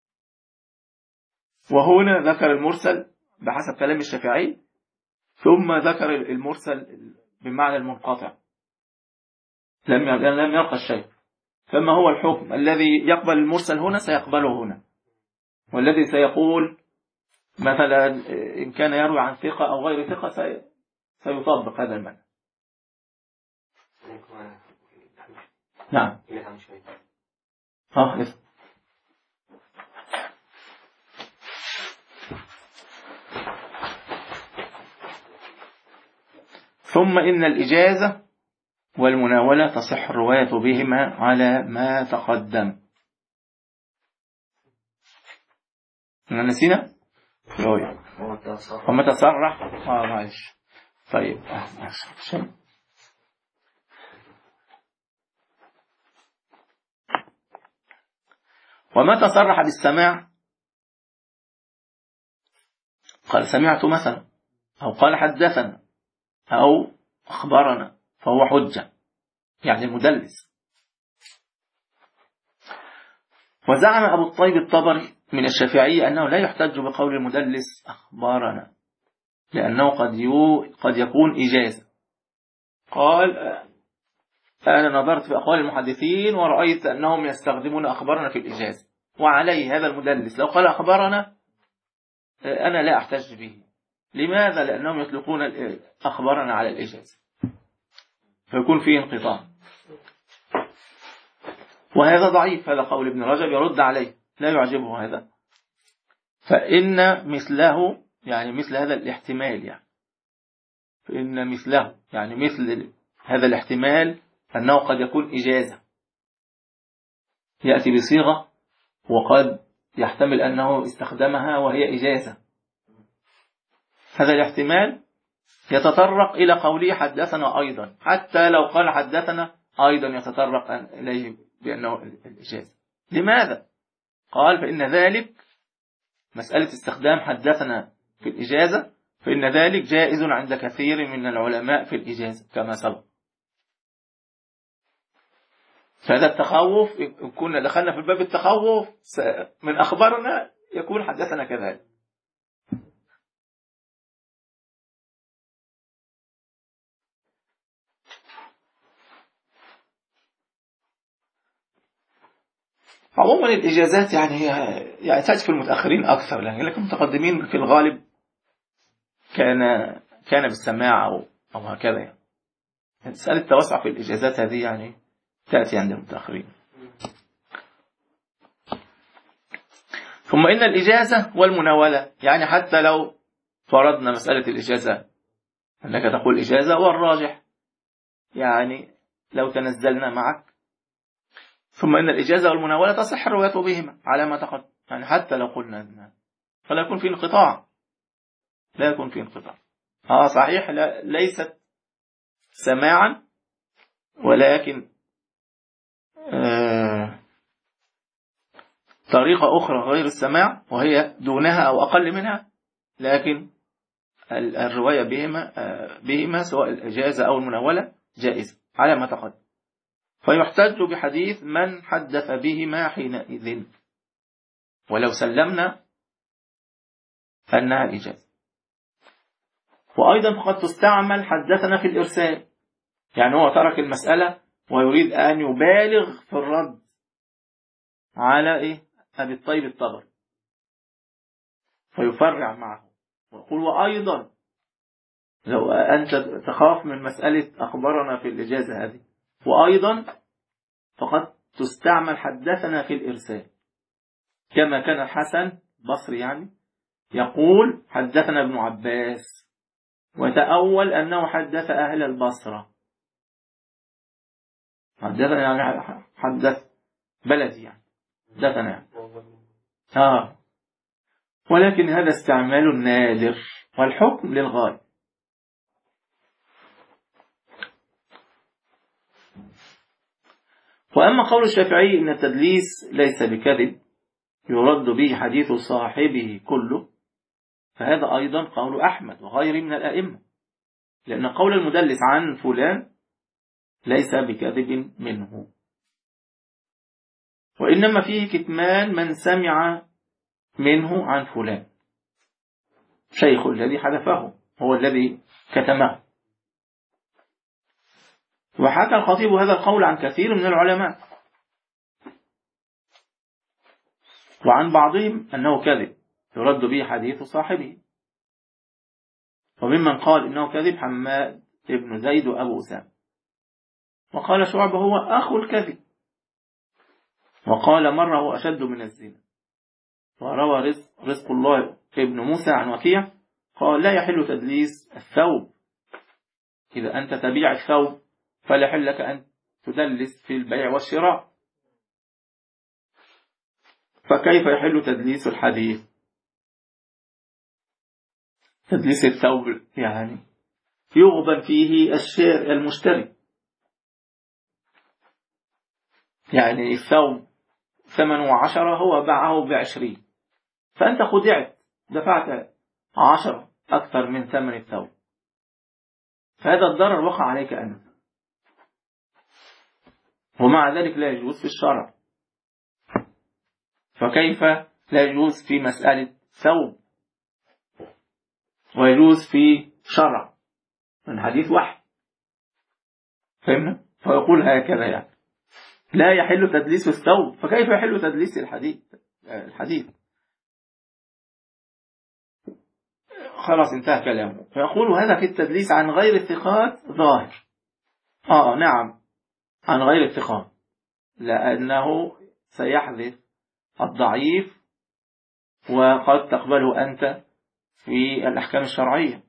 وهنا ذكر المرسل بحسب كلام الشافعي، ثم ذكر المرسل بمعنى المنقطع، لم لم يلقى الشيء. فما هو الحكم الذي يقبل المرسل هنا سيقبله هنا، والذي سيقول مثلا إن كان يروي عن ثقة أو غير ثقة سيطبق هذا المعنى. نعم. اه ثم إن الإجازة والمناولة تصح الرواية بهما على ما تقدم. نسينا؟ وما تصرح اه معلش طيب شيء. وما تصرح بالسماع، قال سمعت مثلا، أو قال حدثنا، أو أخبرنا، فهو حجة، يعني المدلس. وزعم أبو الطيب الطبري من الشافعية أنه لا يحتج بقول المدلس أخبارنا، لأنه قد يو قد يكون إجازة. قال أنا نظرت في أقوال المحدثين ورأيت أنهم يستخدمون أخبارنا في الإجازة، وعليه هذا المدلس لو قال أخبارنا أنا لا أحتج به. لماذا؟ لأنهم يطلقون أخبارنا على الإجازة، فيكون فيه انقطاع، وهذا ضعيف. هذا قول ابن رجب يرد عليه، لا يعجبه هذا. فإن مثله يعني مثل هذا الاحتمال، يعني فإن مثله يعني مثل هذا الاحتمال أنه قد يكون إجازة، يأتي بصيغة وقد يحتمل أنه استخدمها وهي إجازة. هذا الاحتمال يتطرق إلى قوله حدثنا أيضا، حتى لو قال حدثنا أيضا يتطرق إليه بأنه الإجازة. لماذا؟ قال فإن ذلك مسألة استخدام حدثنا في الإجازة، فإن ذلك جائز عند كثير من العلماء في الإجازة كما سبق. فهذا التخوف إن كنا دخلنا في الباب التخوف من أخبارنا يكون حدثنا كذلك. عموما الإجازات يعني يعني تأتي في المتأخرين أكثر، لكن المتقدمين في الغالب كان كان بالسماع أو أو هكذا. يعني مسألة التوسع في الإجازات هذه يعني تأتي عند المتأخرين. ثم إن الإجازة والمناولة، يعني حتى لو فرضنا مسألة الإجازة أنك تقول إجازة، والراجح يعني لو تنزلنا معك، ثم إن الإجازة والمناولة تصح الرواية بهما على ما تقدم، يعني حتى لو قلنا أنها فلا يكون في انقطاع، لا يكون في انقطاع. آه صحيح، لا ليست سماعا، ولكن آه طريقة أخرى غير السماع وهي دونها أو أقل منها، لكن الرواية بهما آه بهما سواء الإجازة أو المناولة جائزة على ما تقدم. فيحتج بحديث من حدث بهما حينئذ، ولو سلمنا أنها إجازة. وأيضا فقد تستعمل حدثنا في الإرسال، يعني هو ترك المسألة ويريد أن يبالغ في الرد على إيه أبي الطيب الطبري فيفرع معه ويقول وأيضا لو أنت تخاف من مسألة أخبرنا في الإجازة هذه، وأيضا فقد تستعمل حدثنا في الإرسال، كما كان الحسن بصري يعني يقول حدثنا ابن عباس وتأول أنه حدث أهل البصرة، حدثنا يعني حدث بلدي يعني حدثنا يعني. آه. ولكن هذا استعمال نادر والحكم للغاية. وأما قول الشافعي إن التدليس ليس بكذب يرد به حديث صاحبه كله، فهذا أيضا قول أحمد وغيره من الأئمة، لأن قول المدلس عن فلان ليس بكذب منه، وإنما فيه كتمان من سمع منه عن فلان، شيخ الذي حذفه هو الذي كتمه. وحكى الخطيب هذا القول عن كثير من العلماء، وعن بعضهم أنه كذب يرد به حديث صاحبه. وممن قال إنه كذب حماد ابن زيد وأبو أسامة، وقال شعبة هو أخو الكذب، وقال مرة هو أشد من الزنا. وروى رزق, رزق الله ابن موسى عن وكيع قال لا يحل تدليس الثوب، إذا أنت تبيع الثوب فلا يحل لك أن تدلس في البيع والشراء، فكيف يحل تدليس الحديث؟ تدليس الثوب يعني يغبن فيه الشيء المشتري، يعني الثوب ثمنه عشرة هو باعه بعشرين، فأنت خدعت دفعت عشرة أكثر من ثمن الثوب، فهذا الضرر وقع عليك أنت، ومع ذلك لا يجوز في الشرع. فكيف لا يجوز في مسألة ثوب ويجوز في شرع من حديث واحد؟ فهمنا؟ فيقول هكذا يعني لا يحل تدليس الثوب، فكيف يحل تدليس الحديث الحديث خلاص انتهى كلامه. فيقول هذا في التدليس عن غير الثقات ظاهر. آه نعم عن غير الثقات، لأنه سيحذف الضعيف وقد تقبله أنت في الأحكام الشرعية.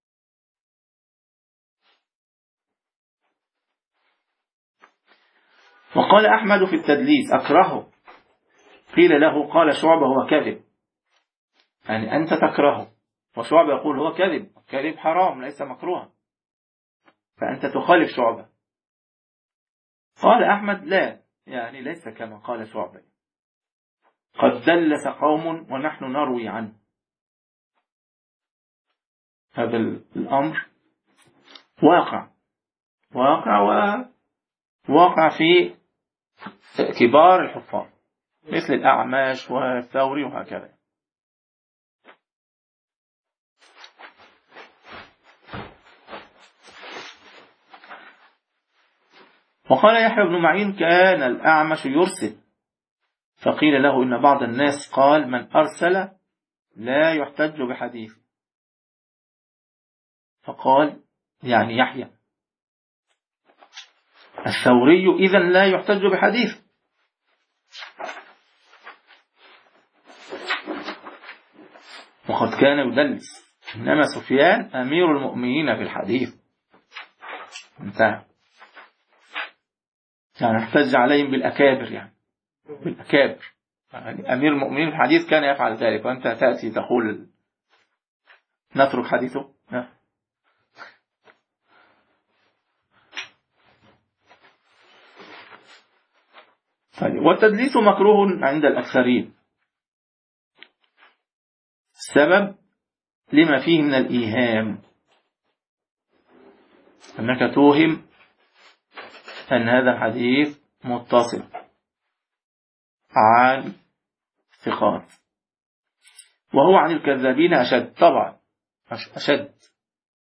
وقال أحمد في التدليس أكرهه، قيل له قال شعبة هو كذب، يعني أنت تكرهه وشعبة يقول هو كذب، كذب حرام ليس مكروها، فأنت تخالف شعبة. قال أحمد لا، يعني ليس كما قال شعبة، قد دلس قوم ونحن نروي عنه. هذا الأمر واقع واقع وواقع في كبار الحفاظ مثل الأعماش والثوري وهكذا. وقال يحيى بن معين كان الأعمش يرسل، فقيل له إن بعض الناس قال من أرسل لا يحتج بحديث، فقال يعني يحيى الثوري إذن لا يحتج بحديث. وقد كان يدلس، إنما سفيان أمير المؤمنين في الحديث، انتهى، يعني احتج عليهم بالأكابر، يعني بالأكابر، يعني أمير المؤمنين في الحديث كان يفعل ذلك، وأنت تأتي تقول نترك حديثه. والتدليس مكروه عند الأكثرين، السبب لما فيه من الإيهام، أنك توهم أن هذا الحديث متصل عن ثقات، وهو عن الكذابين أشد، طبعا أشد،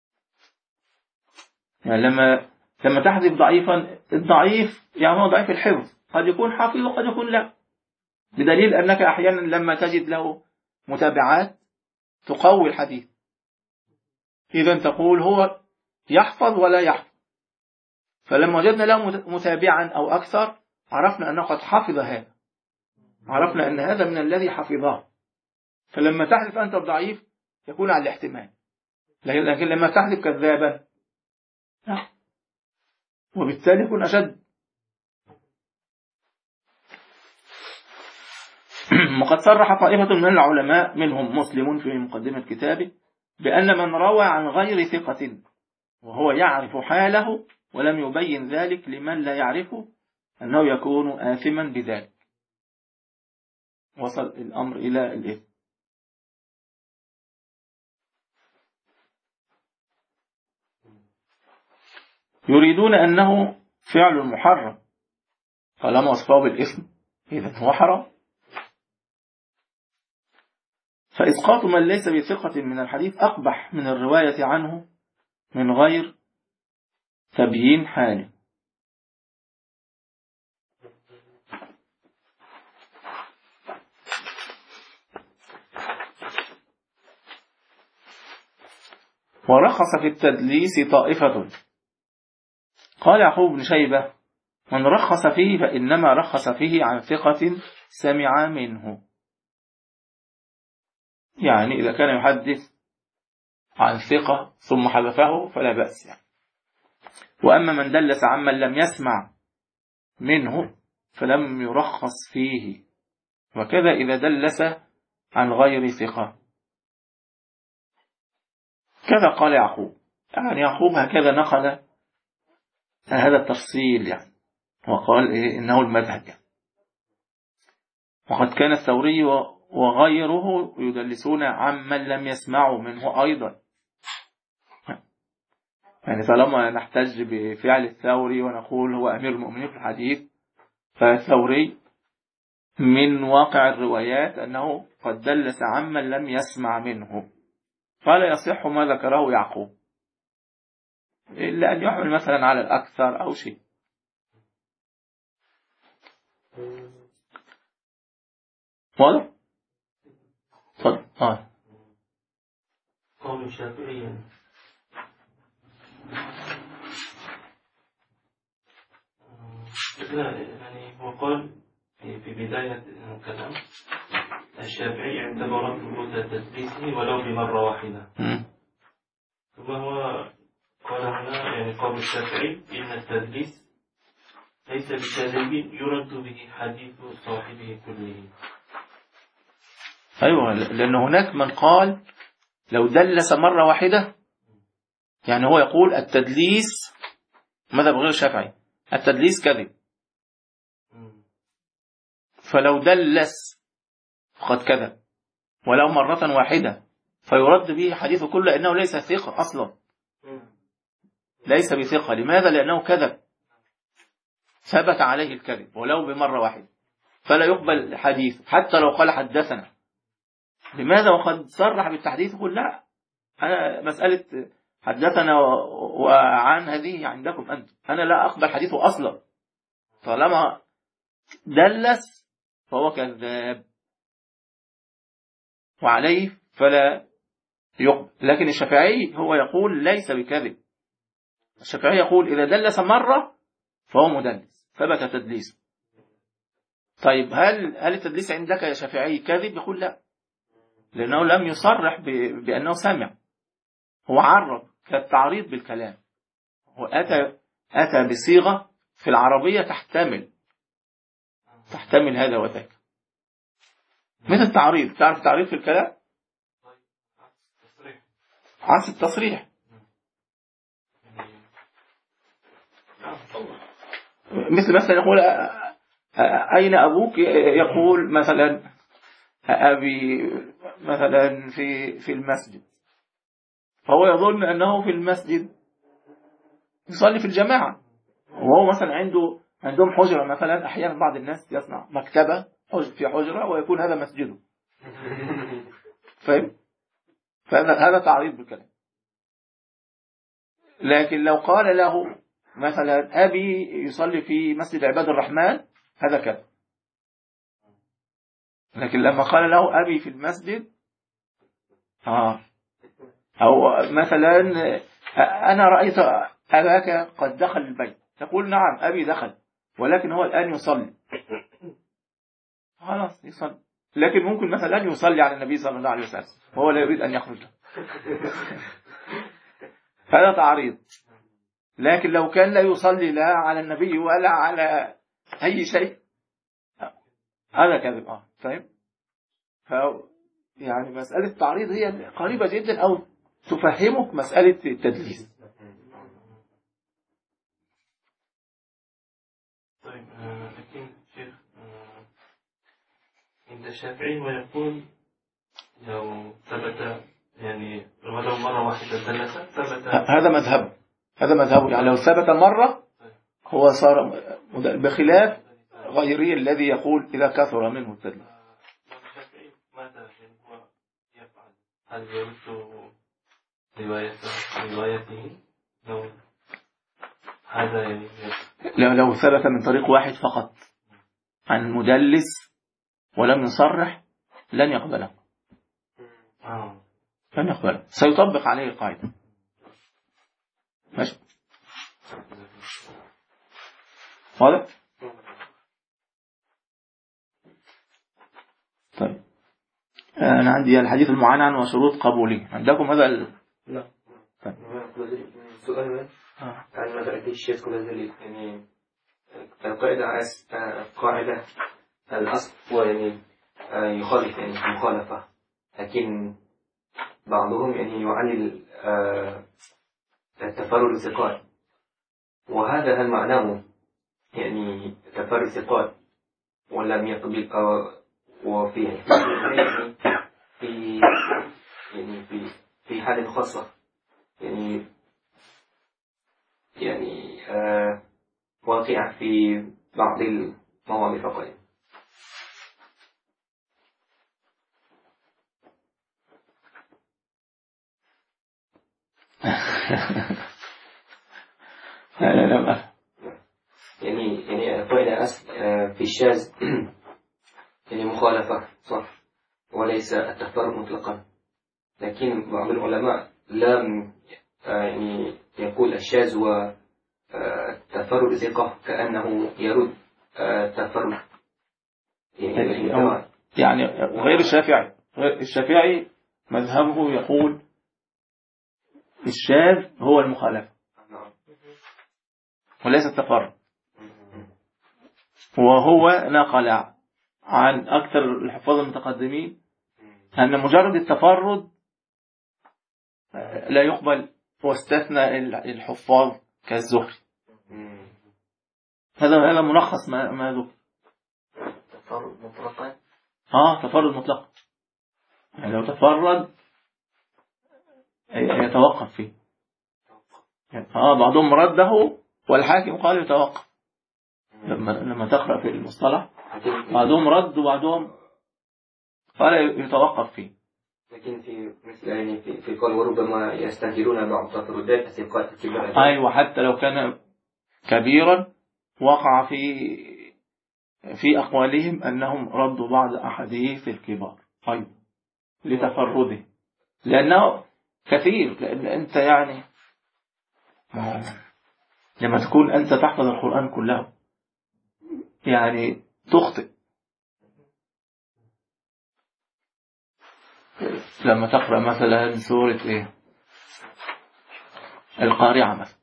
يعني لما لما تحذف ضعيفا، الضعيف يعني هو ضعيف الحفظ، قد يكون حافظ وقد يكون لا، بدليل أنك أحيانا لما تجد له متابعات تقوي الحديث، إذا تقول هو يحفظ ولا يحفظ، فلما وجدنا له متابعا أو أكثر عرفنا أنه قد حفظ هذا، عرفنا أن هذا من الذي حفظه. فلما تحذف أنت الضعيف يكون على الاحتمال، لكن لما تحذف كذابا لا، وبالتالي يكون أشد. وقد صرح طائفة من العلماء منهم مسلم في مقدمة كتابه بأن من روى عن غير ثقة وهو يعرف حاله ولم يبين ذلك لمن لا يعرفه أنه يكون آثما بذلك. وصل الأمر إلى الإثم. يريدون أنه فعل محرم، طالما وصفه بالإثم إذن هو حرام. فإسقاط من ليس بثقة من الحديث أقبح من الرواية عنه من غير تبيين حاله. ورخص في التدليس طائفة. قال يعقوب بن شيبة: من رخص فيه فإنما رخص فيه عن ثقة سمع منه. يعني إذا كان يحدث عن ثقة ثم حذفه فلا بأس يعني. وأما من دلس عمن لم يسمع منه فلم يرخص فيه، وكذا إذا دلس عن غير ثقة. كذا قال يعقوب، يعني يعقوب هكذا نقل هذا التفصيل يعني، وقال إيه إنه المذهب يعني. وقد كان الثوري وغيره يدلسون عمن لم يسمعوا منه أيضا. يعني طالما نحتج بفعل الثوري ونقول هو أمير المؤمنين في الحديث، فالثوري من واقع الروايات أنه قد دلس عمن لم يسمع منه، فلا يصح ما ذكره يعقوب إلا أن يحمل مثلا على الأكثر أو شيء. واضح؟ طيب آه. قول الشافعي يعني هو قال في بداية الكلام: الشافعي اعتبر ثبوت تدليسه ولو بمرة واحدة. ثم هو قال هنا يعني قول الشافعي إن التدليس ليس بكاذب يرد به حديث صاحبه كله. أيوة، لأن هناك من قال لو دلس مرة واحدة، يعني هو يقول التدليس مذهب غير الشافعي، التدليس كذب، فلو دلس فقد كذب ولو مرة واحدة فيرد به حديثه كله لأنه ليس ثقة أصلا، ليس بثقة. لماذا؟ لأنه كذب، ثبت عليه الكذب ولو بمرة واحدة، فلا يقبل حديث حتى لو قال حدثنا. لماذا؟ وقد صرح بالتحديث. يقول لا، أنا مسألة حدثنا وعن هذه عندكم أنتم، أنا لا أقبل حديثه أصلا، طالما دلس فهو كذاب وعليه فلا يقبل. لكن الشافعي هو يقول ليس بكذب، الشافعي يقول إذا دلس مرة فهو مدلس، ثبت تدليسه. طيب هل هل التدليس عندك يا شافعي كذب؟ يقول لا، لأنه لم يصرح بأنه سمع، هو عرض كالتعريض بالكلام، هو أتى أتى بصيغة في العربية تحتمل تحتمل هذا وذاك، مثل التعريض. تعرف تعريض في الكلام؟ عكس التصريح. مثل مثلا يقول أين أبوك؟ يقول مثلا أبي مثلا في في المسجد، فهو يظن أنه في المسجد يصلي في الجماعة، وهو مثلا عنده عندهم حجرة مثلا. أحيانا بعض الناس يصنع مكتبة في حجرة ويكون هذا مسجده، فاهم؟ فهذا هذا تعريض بالكلام. لكن لو قال له مثلا أبي يصلي في مسجد عباد الرحمن هذا كذب. لكن لما قال له أبي في المسجد آه أو مثلا أنا رأيت أباك قد دخل البيت، تقول نعم أبي دخل ولكن هو الآن يصلي، خلاص يصلي. لكن ممكن مثلا يصلي على النبي صلى الله عليه وسلم وهو لا يريد أن يخرج له، هذا تعريض. لكن لو كان لا يصلي لا على النبي ولا على أي شيء هذا كذب. اه فاهم؟ ف يعني مسألة التعريض هي قريبة جدا أو تفهمك مسألة التدليس. طيب لكن شيخ عند الشافعي ويقول لو ثبت يعني ولو مرة واحدة ثلاثة ثبت، هذا مذهبه هذا مذهبه يعني لو ثبت مرة هو صار بخلاف غيري الذي يقول إذا كثر منه التدليس. الشافعي ماذا يعني هو يفعل؟ هل يرد روايته روايته لو هذا يعني لو لو ثبت من طريق واحد فقط عن مدلس ولم يصرح لن يقبله آه. لن يقبله سيطبق عليه القاعدة. ماشي واضح؟ طيب أنا عندي الحديث المعنعن وشروط قبوله، عندكم هذا ال... لا طيب. سؤال آه. عن مثلا في الشيخ كل ذلك يعني القاعدة عايز قاعدة الأصل هو يعني يخالف يعني مخالفة، لكن بعضهم يعني يعلل التفرد الثقات، وهذا هل معناه يعني تفرد ثقات ولم يقبل وفي يعني في يعني في في حالة خاصة يعني يعني آه واقع في بعض المواضع فقط. لا لا لا يعني يعني قاعدة أصل في الشاذ يعني مخالفة صح وليس التفرد مطلقا، لكن بعض العلماء لم يعني يقول الشاذ وتفرد ثقة كأنه يرد تفرد يعني يعني غير الشافعي. غير الشافعي مذهبه يقول الشاذ هو المخالفة وليس التفرد، وهو نقل عن أكثر الحفاظ المتقدمين أن مجرد التفرد لا يقبل، واستثنى الحفاظ كالزهري. هذا هذا ملخص ما ما ذكر. تفرد مطلقا اه تفرد مطلقا يعني لو تفرد يتوقف فيه. اه بعضهم رده والحاكم قال يتوقف. لما لما تقرأ في المصطلح بعضهم رد وبعضهم قال يتوقف فيه. لكن في مثل يعني في في قول وربما يستهجرون بعض تفردات الثقات الكبار. أيوة حتى لو كان كبيرا وقع في في أقوالهم أنهم ردوا بعض أحاديث الكبار أيوة لتفرده، لأنه كثير. لأن أنت يعني لما تكون أنت تحفظ القرآن كله يعني تخطئ. لما تقرأ مثلا سورة إيه القارعة مثلا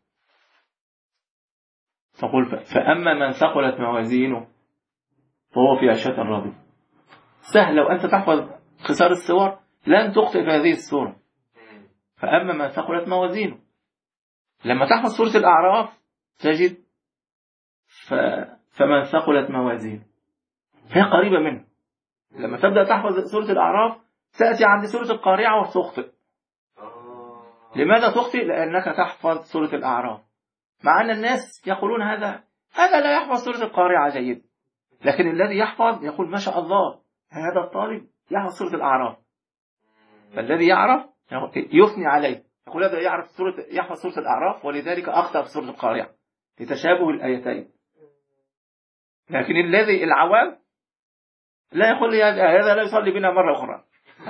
تقول فأما من ثقلت موازينه فهو في عيشة راضية. سهل لو أنت تحفظ قصار السور لن تخطئ في هذه السورة. فأما من ثقلت موازينه لما تحفظ سورة الأعراف تجد ف... فمن ثقلت موازينه هي قريبة منه. لما تبدأ تحفظ سورة الأعراف تأتي عند سورة القارعة وتخطئ. لماذا تخطئ؟ لأنك تحفظ سورة الأعراف، مع أن الناس يقولون هذا هذا لا يحفظ سورة القارعة جيد، لكن الذي يحفظ يقول ما شاء الله هذا الطالب يحفظ سورة الأعراف. فالذي يعرف يثني عليه يقول هذا يعرف سورة يحفظ سورة الأعراف ولذلك أخطأ في سورة القارعة لتشابه الآيتين. لكن الذي العوام لا يقول لي هذا لا يصلي بنا مرة أخرى.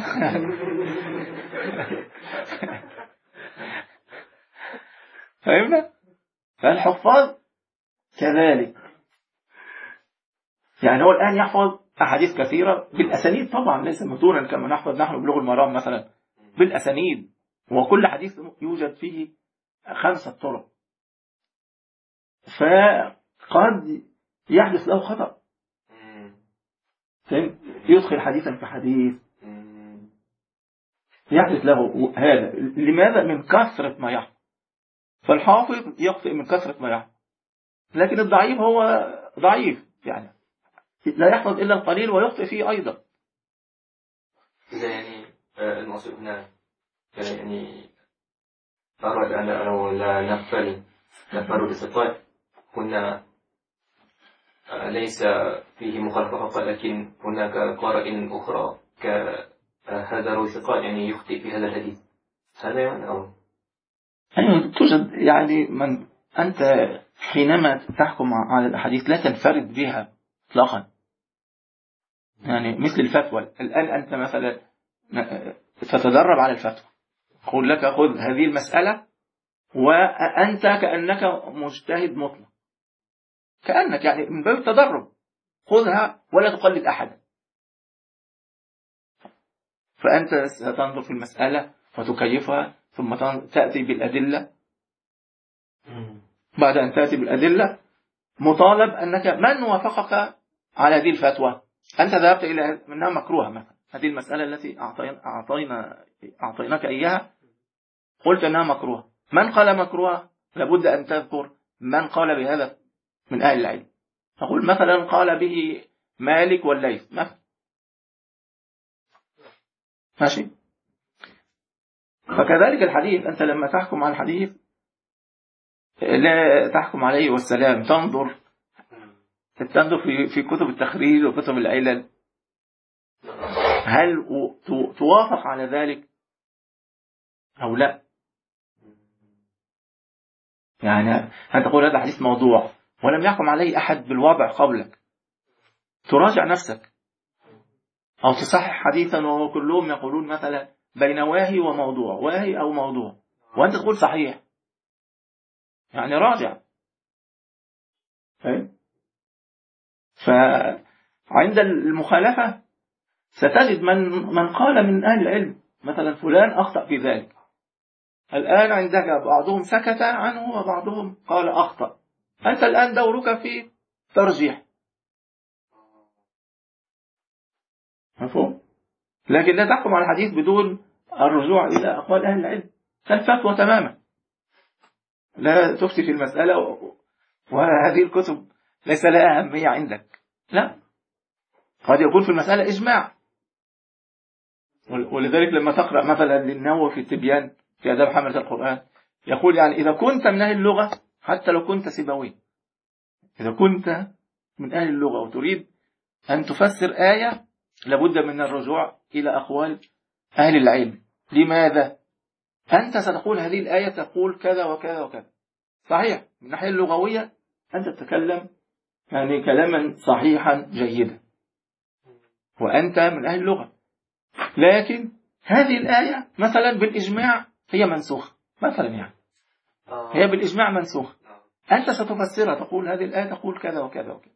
فهمنا؟ فالحفاظ كذلك، يعني هو الآن يحفظ أحاديث كثيرة بالأسانيد طبعا، ليس متونا كما نحفظ نحن بلوغ المرام مثلا بالأسانيد، وكل حديث يوجد فيه خمسة طرق، فقد يحدث له خطأ، يدخل حديثا في حديث، يحدث له هذا. لماذا؟ من كثرة ما يحفظ. فالحافظ يخطئ من كثرة ما يحفظ، لكن الضعيف هو ضعيف يعني لا يحفظ إلا القليل ويخطئ فيه أيضا. إذا يعني المقصود هنا يعني أراد أن لو لا نغفل نفر بسطاء كنا ليس فيه مخالفة فقط، لكن هناك قارئ أخرى كهذا روي ثقات يعني يخطئ في هذا الحديث، هذا يعني أو أيوة توجد يعني من أنت حينما تحكم على الأحاديث لا تنفرد بها إطلاقا، يعني مثل الفتوى. الآن أنت مثلا تتدرب على الفتوى، أقول لك خذ هذه المسألة وأنت كأنك مجتهد مطلق، كأنك يعني من باب التدرب خذها ولا تقلد أحدا. فأنت ستنظر في المسألة وتكيفها ثم تأتي بالأدلة. بعد أن تأتي بالأدلة مطالب أنك من وافقك على هذه الفتوى. أنت ذهبت إلى منها مكروهة مثلا، هذه المسألة التي أعطينا أعطيناك إياها قلت أنها مكروهة، من قال مكروهة؟ لابد أن تذكر من قال بهذا من أهل العلم. أقول مثلا قال به مالك والليث مثلا، ماشي. فكذلك الحديث، أنت لما تحكم على الحديث لا تحكم عليه والسلام، تنظر تنظر في في كتب التخريج وكتب العلل، هل توافق على ذلك أو لا؟ يعني أنت تقول هذا حديث موضوع ولم يحكم عليه أحد بالوضع قبلك، تراجع نفسك، أو تصحح حديثا وهو كلهم يقولون مثلا بين واهي وموضوع، واهي أو موضوع، وأنت تقول صحيح، يعني راجع. فعند المخالفة ستجد من من قال من أهل العلم مثلا فلان أخطأ في ذلك، الآن عندك بعضهم سكت عنه وبعضهم قال أخطأ، أنت الآن دورك في ترجيح، مفهوم؟ لكن لا تحكم على الحديث بدون الرجوع إلى أقوال أهل العلم، الفتوى تماما، لا تفتي في المسألة وهذه الكتب ليس لها أهمية عندك، لا، قد يكون في المسألة إجماع. ولذلك لما تقرأ مثلا للنووي في التبيان في آداب حملة القرآن يقول يعني إذا كنت من أهل اللغة، حتى لو كنت سيبوي، إذا كنت من أهل اللغة وتريد أن تفسر آية لابد من الرجوع إلى أقوال أهل العلم. لماذا؟ أنت ستقول هذه الآية تقول كذا وكذا وكذا، صحيح من الناحية اللغوية أنت تتكلم يعني كلاما صحيحا جيدا وأنت من أهل اللغة، لكن هذه الآية مثلا بالإجماع هي منسوخة مثلا، يعني هي بالإجماع منسوخة، أنت ستفسرها تقول هذه الآية تقول كذا وكذا وكذا،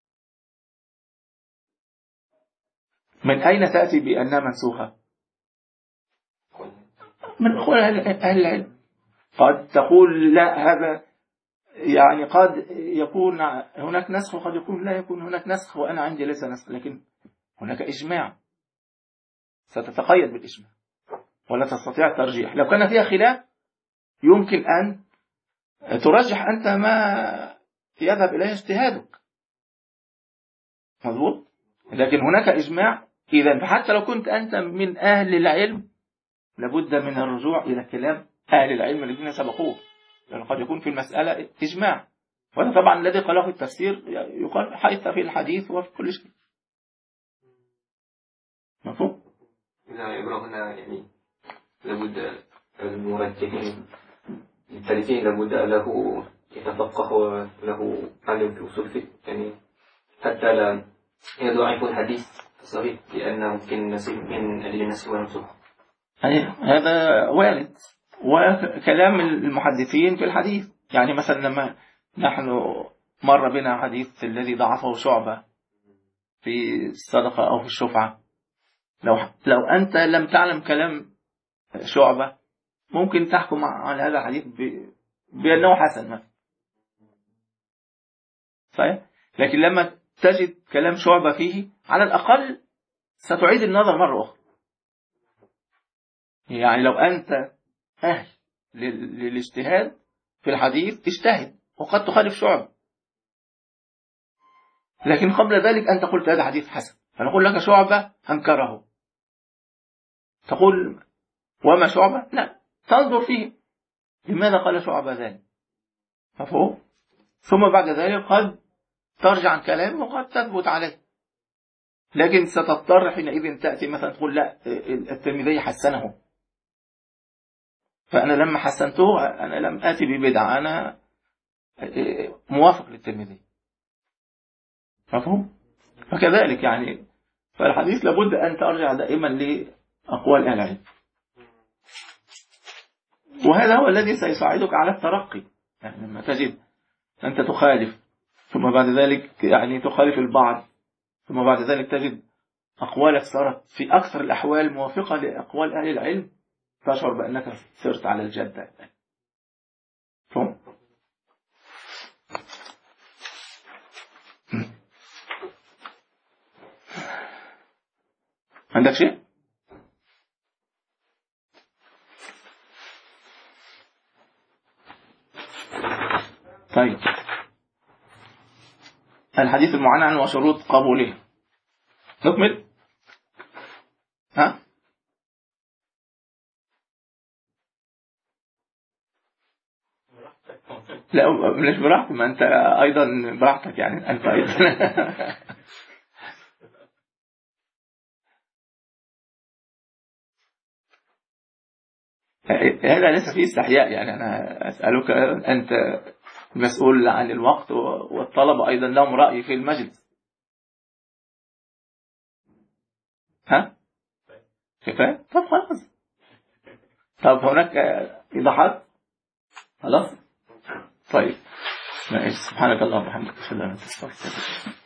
من أين تأتي بأنها منسوخة؟ من أقوال أهل العلم. قد تقول لا هذا يعني قد يكون هناك نسخ وقد يكون لا يكون هناك نسخ وأنا عندي ليس نسخ، لكن هناك إجماع ستتقيد بالإجماع ولا تستطيع الترجيح. لو كان فيها خلاف يمكن أن ترجح أنت ما يذهب إليه اجتهادك، مضبوط، لكن هناك إجماع. إذن فحتى لو كنت أنت من أهل العلم لابد من الرجوع إلى كلام أهل العلم الذين سبقوه، لأن قد يكون في المسألة إجماع، وهذا طبعا الذي قاله في التفسير يقال حيث في الحديث وفي كل شيء، مفهوم؟ إذا يبرغنا يعني لابد المرجحين الثالثين لابد له يتفقه وله علم في أصول الفقه، يعني حتى لا يضعف الحديث الصحيح لأن ممكن نسيب من أجل النسخ والمنسوخ. هذا وارد، وكلام المحدثين في الحديث. يعني مثلا لما نحن مر بنا حديث الذي ضعفه شعبة في الصدقة أو في الشفعة، لو لو أنت لم تعلم كلام شعبة ممكن تحكم على هذا الحديث بأنه حسن مثلا، صحيح؟ لكن لما تجد كلام شعبة فيه على الأقل ستعيد النظر مرة أخرى. يعني لو أنت أهل للاجتهاد في الحديث اجتهد وقد تخالف شعبة، لكن قبل ذلك أنت قلت هذا حديث حسن، فنقول لك شعبة أنكره، تقول وما شعبة؟ لا، تنظر فيه لماذا قال شعبة ذلك، مفهوم؟ ثم بعد ذلك قد ترجع عن كلامه وقد تثبت عليه، لكن ستضطر حينئذ تأتي مثلا تقول لا الترمذي حسنه، فأنا لما حسنته أنا لم آتي ببدعة، أنا موافق للترمذي، مفهوم؟ فكذلك يعني فالحديث لابد أن ترجع دائما لأقوال أهل العلم، وهذا هو الذي سيساعدك على الترقي. يعني لما تجد أنت تخالف ثم بعد ذلك يعني تخالف البعض، ثم بعد ذلك تجد أقوالك صارت في أكثر الأحوال موافقة لأقوال أهل العلم، تشعر بأنك سرت على الجدة. فهم؟ عندك شيء؟ طيب، الحديث المعنعن وشروط قبوله، نكمل؟ ها؟ لا مش براحتك، ما أنت أيضا براحتك، يعني أنت أيضا هذا ليس فيه استحياء، يعني أنا أسألك، أنت مسؤول عن الوقت والطلبة أيضا لهم رأي في المجلس، ها؟ كفاية؟ طب خلاص، طب هناك إيضاحات؟ خلاص؟ طيب، سبحانك اللهم وبحمدك، أشهد أن لا إله إلا أنت، أستغفرك.